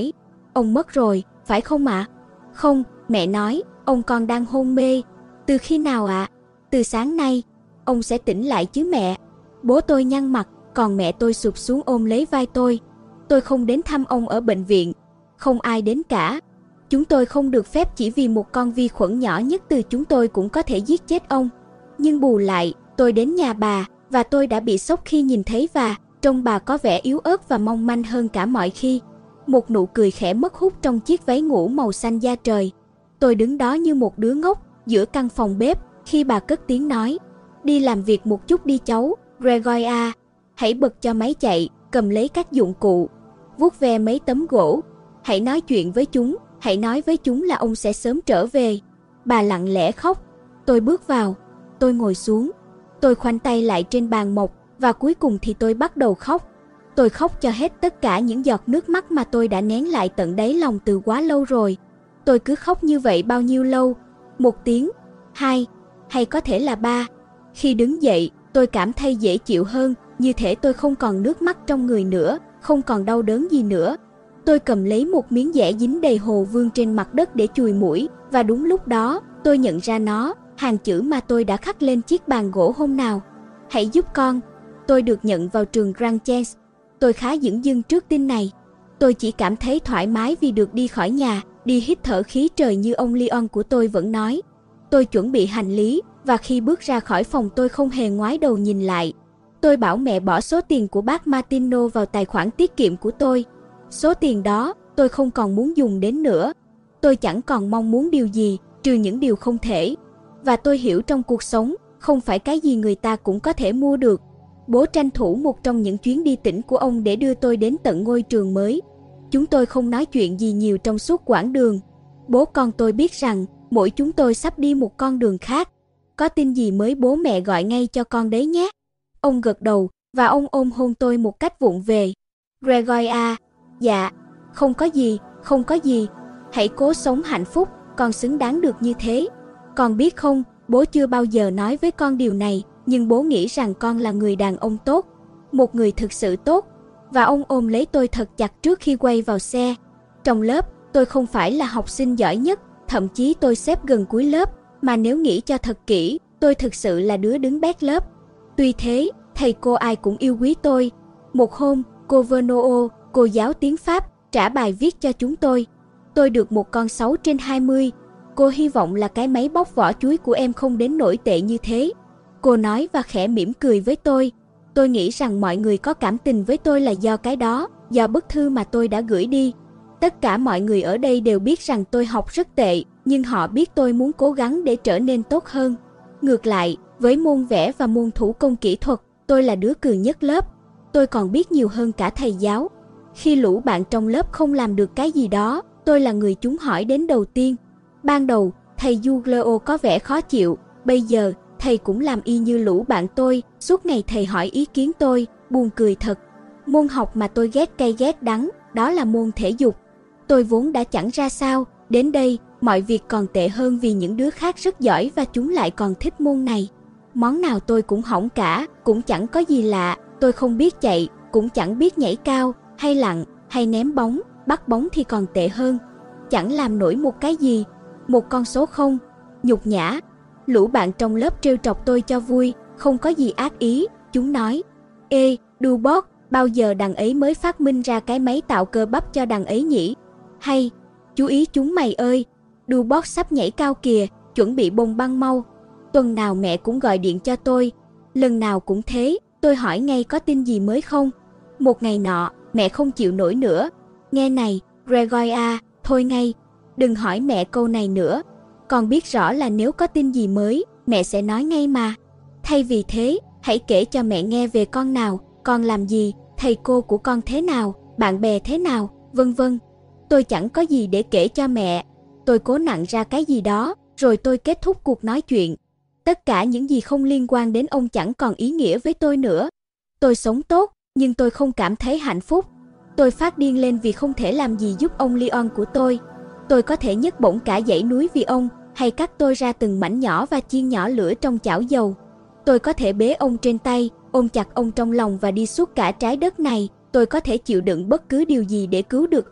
Ông mất rồi, phải không ạ? Không, mẹ nói, ông còn đang hôn mê. Từ khi nào ạ? Từ sáng nay. Ông sẽ tỉnh lại chứ mẹ. Bố tôi nhăn mặt, còn mẹ tôi sụp xuống ôm lấy vai tôi. Tôi không đến thăm ông ở bệnh viện. Không ai đến cả. Chúng tôi không được phép chỉ vì một con vi khuẩn nhỏ nhất từ chúng tôi cũng có thể giết chết ông. Nhưng bù lại, tôi đến nhà bà, và tôi đã bị sốc khi nhìn thấy và trông bà có vẻ yếu ớt và mong manh hơn cả mọi khi. Một nụ cười khẽ mất hút trong chiếc váy ngủ màu xanh da trời. Tôi đứng đó như một đứa ngốc giữa căn phòng bếp khi bà cất tiếng nói: "Đi làm việc một chút đi cháu, Gregory à. Hãy bật cho máy chạy, cầm lấy các dụng cụ, vuốt ve mấy tấm gỗ. Hãy nói chuyện với chúng, hãy nói với chúng là ông sẽ sớm trở về." Bà lặng lẽ khóc. Tôi bước vào, tôi ngồi xuống. Tôi khoanh tay lại trên bàn mộc và cuối cùng thì tôi bắt đầu khóc. Tôi khóc cho hết tất cả những giọt nước mắt mà tôi đã nén lại tận đáy lòng từ quá lâu rồi. Tôi cứ khóc như vậy bao nhiêu lâu? 1 tiếng, 2, hay có thể là 3. Khi đứng dậy, tôi cảm thấy dễ chịu hơn, như thể tôi không còn nước mắt trong người nữa, không còn đau đớn gì nữa. Tôi cầm lấy một miếng giẻ dính đầy hồ vương trên mặt đất để chùi mũi, và đúng lúc đó, tôi nhận ra nó, hàng chữ mà tôi đã khắc lên chiếc bàn gỗ hôm nào. "Hãy giúp con." Tôi được nhận vào trường Grand Chance. Tôi khá dửng dưng trước tin này. Tôi chỉ cảm thấy thoải mái vì được đi khỏi nhà, đi hít thở khí trời như ông Leon của tôi vẫn nói. Tôi chuẩn bị hành lý, và khi bước ra khỏi phòng tôi không hề ngoái đầu nhìn lại. Tôi bảo mẹ bỏ số tiền của bác Martino vào tài khoản tiết kiệm của tôi. Số tiền đó, tôi không còn muốn dùng đến nữa. Tôi chẳng còn mong muốn điều gì, trừ những điều không thể. Và tôi hiểu trong cuộc sống, không phải cái gì người ta cũng có thể mua được. Bố tranh thủ một trong những chuyến đi tỉnh của ông để đưa tôi đến tận ngôi trường mới. Chúng tôi không nói chuyện gì nhiều trong suốt quãng đường. Bố con tôi biết rằng, mỗi chúng tôi sắp đi một con đường khác. "Có tin gì mới bố mẹ gọi ngay cho con đấy nhé." Ông gật đầu, và ông ôm hôn tôi một cách vụng về. "Gregory à, dạ, không có gì, không có gì. Hãy cố sống hạnh phúc, con xứng đáng được như thế. Con biết không, bố chưa bao giờ nói với con điều này, nhưng bố nghĩ rằng con là người đàn ông tốt, một người thực sự tốt." Và ông ôm lấy tôi thật chặt trước khi quay vào xe. Trong lớp, tôi không phải là học sinh giỏi nhất, thậm chí tôi xếp gần cuối lớp, mà nếu nghĩ cho thật kỹ, tôi thực sự là đứa đứng bét lớp. Tuy thế, thầy cô ai cũng yêu quý tôi. Một hôm, cô Vernoo, cô giáo tiếng Pháp, trả bài viết cho chúng tôi. Tôi được một con 6/20. Cô hy vọng là cái máy bóc vỏ chuối của em không đến nỗi tệ như thế. Cô nói và khẽ mỉm cười với tôi. Tôi nghĩ rằng mọi người có cảm tình với tôi là do cái đó, do bức thư mà tôi đã gửi đi. Tất cả mọi người ở đây đều biết rằng tôi học rất tệ, nhưng họ biết tôi muốn cố gắng để trở nên tốt hơn. Ngược lại, với môn vẽ và môn thủ công kỹ thuật, tôi là đứa cường nhất lớp. Tôi còn biết nhiều hơn cả thầy giáo. Khi lũ bạn trong lớp không làm được cái gì đó, tôi là người chúng hỏi đến đầu tiên. Ban đầu, thầy Giulio có vẻ khó chịu. Bây giờ, thầy cũng làm y như lũ bạn tôi. Suốt ngày thầy hỏi ý kiến tôi, buồn cười thật. Môn học mà tôi ghét cay ghét đắng, đó là môn thể dục. Tôi vốn đã chẳng ra sao, đến đây, mọi việc còn tệ hơn vì những đứa khác rất giỏi và chúng lại còn thích môn này. Món nào tôi cũng hỏng cả, cũng chẳng có gì lạ. Tôi không biết chạy, cũng chẳng biết nhảy cao, hay lặn, hay ném bóng, bắt bóng thì còn tệ hơn. Chẳng làm nổi một cái gì, một con số không. Nhục nhã. Lũ bạn trong lớp trêu chọc tôi cho vui, không có gì ác ý. Chúng nói: "Ê, Dubot, bao giờ đằng ấy mới phát minh ra cái máy tạo cơ bắp cho đằng ấy nhỉ? Hay, chú ý chúng mày ơi, Dubot sắp nhảy cao kìa, chuẩn bị bồng băng mau." Tuần nào mẹ cũng gọi điện cho tôi. Lần nào cũng thế, tôi hỏi ngay có tin gì mới không. Một ngày nọ, mẹ không chịu nổi nữa. "Nghe này, Gregory à, thôi ngay, đừng hỏi mẹ câu này nữa. Con biết rõ là nếu có tin gì mới, mẹ sẽ nói ngay mà. Thay vì thế, hãy kể cho mẹ nghe về con nào, con làm gì, thầy cô của con thế nào, bạn bè thế nào, vân vân." Tôi chẳng có gì để kể cho mẹ. Tôi cố nặn ra cái gì đó, rồi tôi kết thúc cuộc nói chuyện. Tất cả những gì không liên quan đến ông chẳng còn ý nghĩa với tôi nữa. Tôi sống tốt, nhưng tôi không cảm thấy hạnh phúc. Tôi phát điên lên vì không thể làm gì giúp ông Leon của tôi. Tôi có thể nhấc bổng cả dãy núi vì ông, hay cắt tôi ra từng mảnh nhỏ và chiên nhỏ lửa trong chảo dầu. Tôi có thể bế ông trên tay, ôm chặt ông trong lòng và đi suốt cả trái đất này. Tôi có thể chịu đựng bất cứ điều gì để cứu được ông,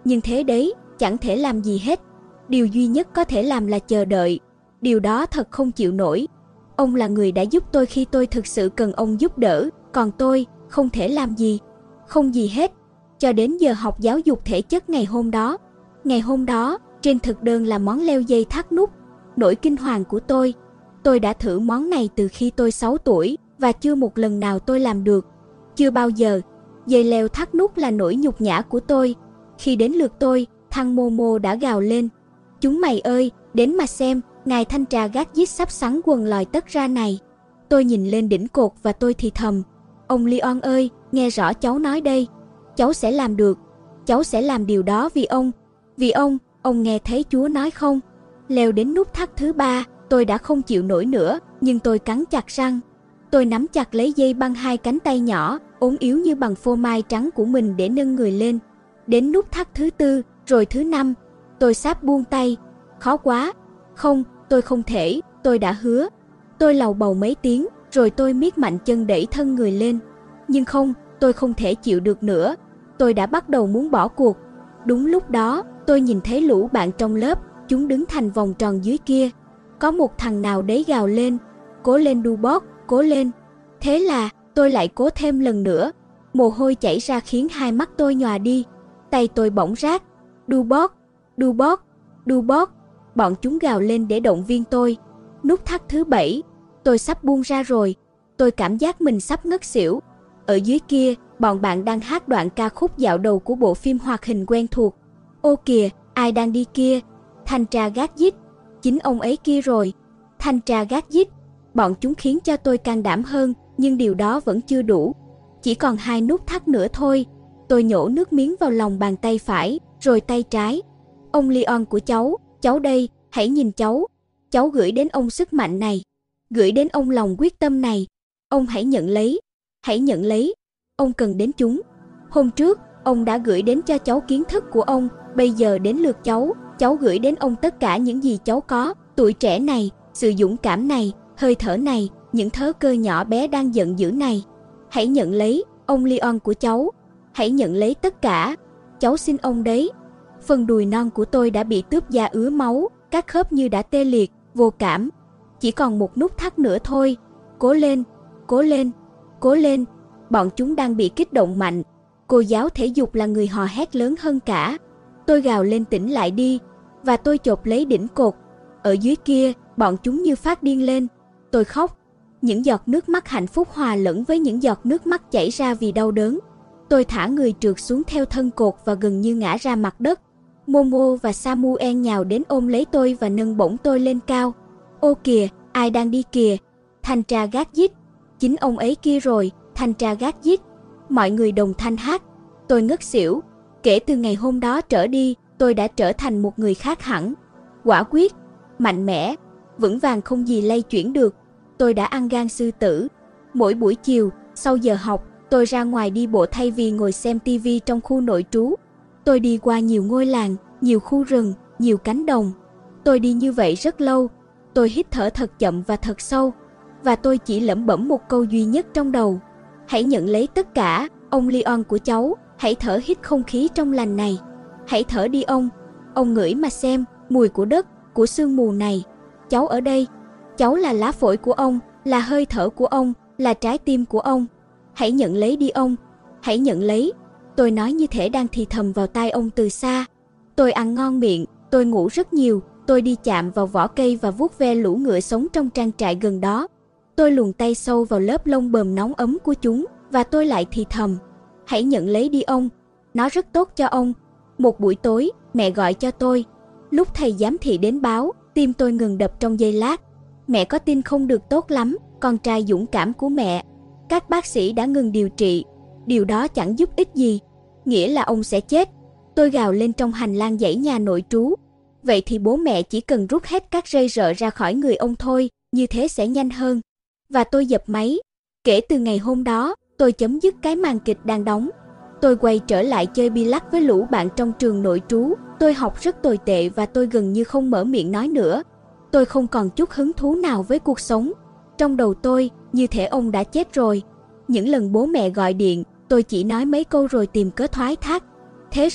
Nhưng thế đấy, chẳng thể làm gì hết. Điều duy nhất có thể làm là chờ đợi. Điều đó thật không chịu nổi. Ông là người đã giúp tôi khi tôi thực sự cần ông giúp đỡ, còn tôi không thể làm gì, không gì hết. Cho đến giờ học giáo dục thể chất ngày hôm đó. Ngày hôm đó, trên thực đơn là món leo dây thắt nút, nỗi kinh hoàng của tôi. Tôi đã thử món này từ khi tôi 6 tuổi và chưa một lần nào tôi làm được. Chưa bao giờ. Dây leo thắt nút là nỗi nhục nhã của tôi. Khi đến lượt tôi, thằng Momo đã gào lên. Chúng mày ơi, đến mà xem, ngài thanh tra Gadget sắp sắn quần lòi tất ra này. Tôi nhìn lên đỉnh cột và tôi thì thầm. Ông Leon ơi, nghe rõ cháu nói đây. Cháu sẽ làm được. Cháu sẽ làm điều đó vì ông. Vì ông nghe thấy Chúa nói không? Leo đến nút thắt thứ 3, tôi đã không chịu nổi nữa, nhưng tôi cắn chặt răng. Tôi nắm chặt lấy dây băng hai cánh tay nhỏ, ốm yếu như bằng phô mai trắng của mình để nâng người lên. Đến nút thắt thứ 4, rồi thứ 5, tôi sắp buông tay. Khó quá. Không, tôi không thể, tôi đã hứa. Tôi lầu bầu mấy tiếng, rồi tôi miết mạnh chân đẩy thân người lên. Nhưng không, tôi không thể chịu được nữa. Tôi đã bắt đầu muốn bỏ cuộc. Đúng lúc đó, tôi nhìn thấy lũ bạn trong lớp, chúng đứng thành vòng tròn dưới kia. Có một thằng nào đấy gào lên, cố lên Dubok, cố lên. Thế là, tôi lại cố thêm lần nữa. Mồ hôi chảy ra khiến hai mắt tôi nhòa đi. Tay tôi bỗng rát. Dubok, Dubok, Dubok. Bọn chúng gào lên để động viên tôi. Nút thắt thứ 7, tôi sắp buông ra rồi. Tôi cảm giác mình sắp ngất xỉu. Ở dưới kia, bọn bạn đang hát đoạn ca khúc dạo đầu của bộ phim hoạt hình quen thuộc. Ô kìa, ai đang đi kia? Thanh tra Gadget. Chính ông ấy kia rồi. Thanh tra Gadget. Bọn chúng khiến cho tôi can đảm hơn, nhưng điều đó vẫn chưa đủ. Chỉ còn 2 nút thắt nữa thôi. Tôi nhổ nước miếng vào lòng bàn tay phải, rồi tay trái. Ông Leon của cháu đây, hãy nhìn cháu. Cháu gửi đến ông sức mạnh này. Gửi đến ông lòng quyết tâm này. Ông hãy nhận lấy. Hãy nhận lấy. Ông cần đến chúng. Hôm trước, ông đã gửi đến cho cháu kiến thức của ông. Bây giờ đến lượt cháu. Cháu gửi đến ông tất cả những gì cháu có. Tuổi trẻ này, sự dũng cảm này, hơi thở này, những thớ cơ nhỏ bé đang giận dữ này. Hãy nhận lấy, ông Leon của cháu. Hãy nhận lấy tất cả. Cháu xin ông đấy. Phần đùi non của tôi đã bị tướp da ứa máu, các khớp như đã tê liệt, vô cảm. Chỉ còn một nút thắt nữa thôi. Cố lên, cố lên, cố lên. Bọn chúng đang bị kích động mạnh. Cô giáo thể dục là người hò hét lớn hơn cả. Tôi gào lên tỉnh lại đi, và tôi chộp lấy đỉnh cột. Ở dưới kia, bọn chúng như phát điên lên. Tôi khóc. Những giọt nước mắt hạnh phúc hòa lẫn với những giọt nước mắt chảy ra vì đau đớn. Tôi thả người trượt xuống theo thân cột và gần như ngã ra mặt đất. Momo và Samuel nhào đến ôm lấy tôi và nâng bổng tôi lên cao. Ô kìa, ai đang đi kìa? Thanh tra Gadget. Chính ông ấy kia rồi, thanh tra Gadget. Mọi người đồng thanh hát. Tôi ngất xỉu. Kể từ ngày hôm đó trở đi, tôi đã trở thành một người khác hẳn. Quả quyết, mạnh mẽ, vững vàng không gì lay chuyển được. Tôi đã ăn gan sư tử. Mỗi buổi chiều, sau giờ học, tôi ra ngoài đi bộ thay vì ngồi xem tivi trong khu nội trú. Tôi đi qua nhiều ngôi làng, nhiều khu rừng, nhiều cánh đồng. Tôi đi như vậy rất lâu. Tôi hít thở thật chậm và thật sâu. Và tôi chỉ lẩm bẩm một câu duy nhất trong đầu. Hãy nhận lấy tất cả, ông Leon của cháu. Hãy thở hít không khí trong lành này. Hãy thở đi ông. Ông ngửi mà xem, mùi của đất, của sương mù này. Cháu ở đây. Cháu là lá phổi của ông, là hơi thở của ông, là trái tim của ông. Hãy nhận lấy đi ông. Hãy nhận lấy. Tôi nói như thể đang thì thầm vào tai ông từ xa. Tôi ăn ngon miệng, tôi ngủ rất nhiều, tôi đi chạm vào vỏ cây và vuốt ve lũ ngựa sống trong trang trại gần đó. Tôi luồn tay sâu vào lớp lông bờm nóng ấm của chúng, và tôi lại thì thầm. Hãy nhận lấy đi ông, nó rất tốt cho ông. Một buổi tối, mẹ gọi cho tôi. Lúc thầy giám thị đến báo, tim tôi ngừng đập trong giây lát. Mẹ có tin không được tốt lắm, con trai dũng cảm của mẹ. Các bác sĩ đã ngừng điều trị. Điều đó chẳng giúp ích gì, nghĩa là ông sẽ chết. Tôi gào lên trong hành lang dãy nhà nội trú. Vậy thì bố mẹ chỉ cần rút hết các rây rợ ra khỏi người ông thôi, như thế sẽ nhanh hơn. Và tôi dập máy. Kể từ ngày hôm đó, tôi chấm dứt cái màn kịch đang đóng. Tôi quay trở lại chơi bi-lắc với lũ bạn trong trường nội trú. Tôi học rất tồi tệ và tôi gần như không mở miệng nói nữa. Tôi không còn chút hứng thú nào với cuộc sống. Trong đầu tôi, như thể ông đã chết rồi. Những lần bố mẹ gọi điện, tôi chỉ nói mấy câu rồi tìm cớ thoái thác. Thế rồi,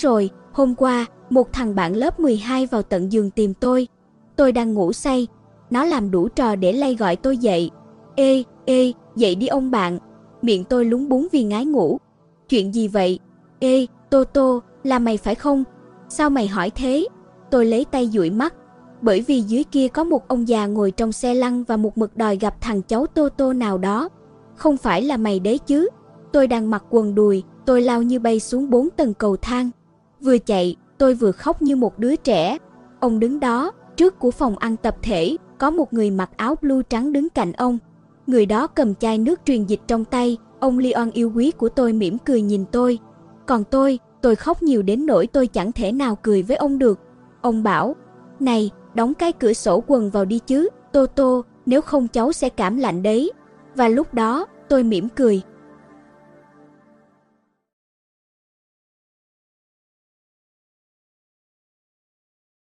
Hôm qua, một thằng bạn lớp 12 vào tận giường tìm tôi. Tôi đang ngủ say, nó làm đủ trò để lay gọi tôi dậy. Ê, dậy đi ông bạn. Miệng tôi lúng búng vì ngái ngủ. Chuyện gì vậy? Ê, Tô, là mày phải không? Sao mày hỏi thế? Tôi lấy tay dụi mắt. Bởi vì dưới kia có một ông già ngồi trong xe lăn và một mực đòi gặp thằng cháu Tô nào đó. Không phải là mày đấy chứ? Tôi đang mặc quần đùi, tôi lao như bay xuống 4 tầng cầu thang. Vừa chạy, tôi vừa khóc như một đứa trẻ. Ông đứng đó, trước của phòng ăn tập thể, có một người mặc áo blue trắng đứng cạnh ông. Người đó cầm chai nước truyền dịch trong tay, ông Leon yêu quý của tôi mỉm cười nhìn tôi. Còn tôi khóc nhiều đến nỗi tôi chẳng thể nào cười với ông được. Ông bảo, này, đóng cái cửa sổ quần vào đi chứ, Tô, nếu không cháu sẽ cảm lạnh đấy. Và lúc đó, tôi mỉm cười,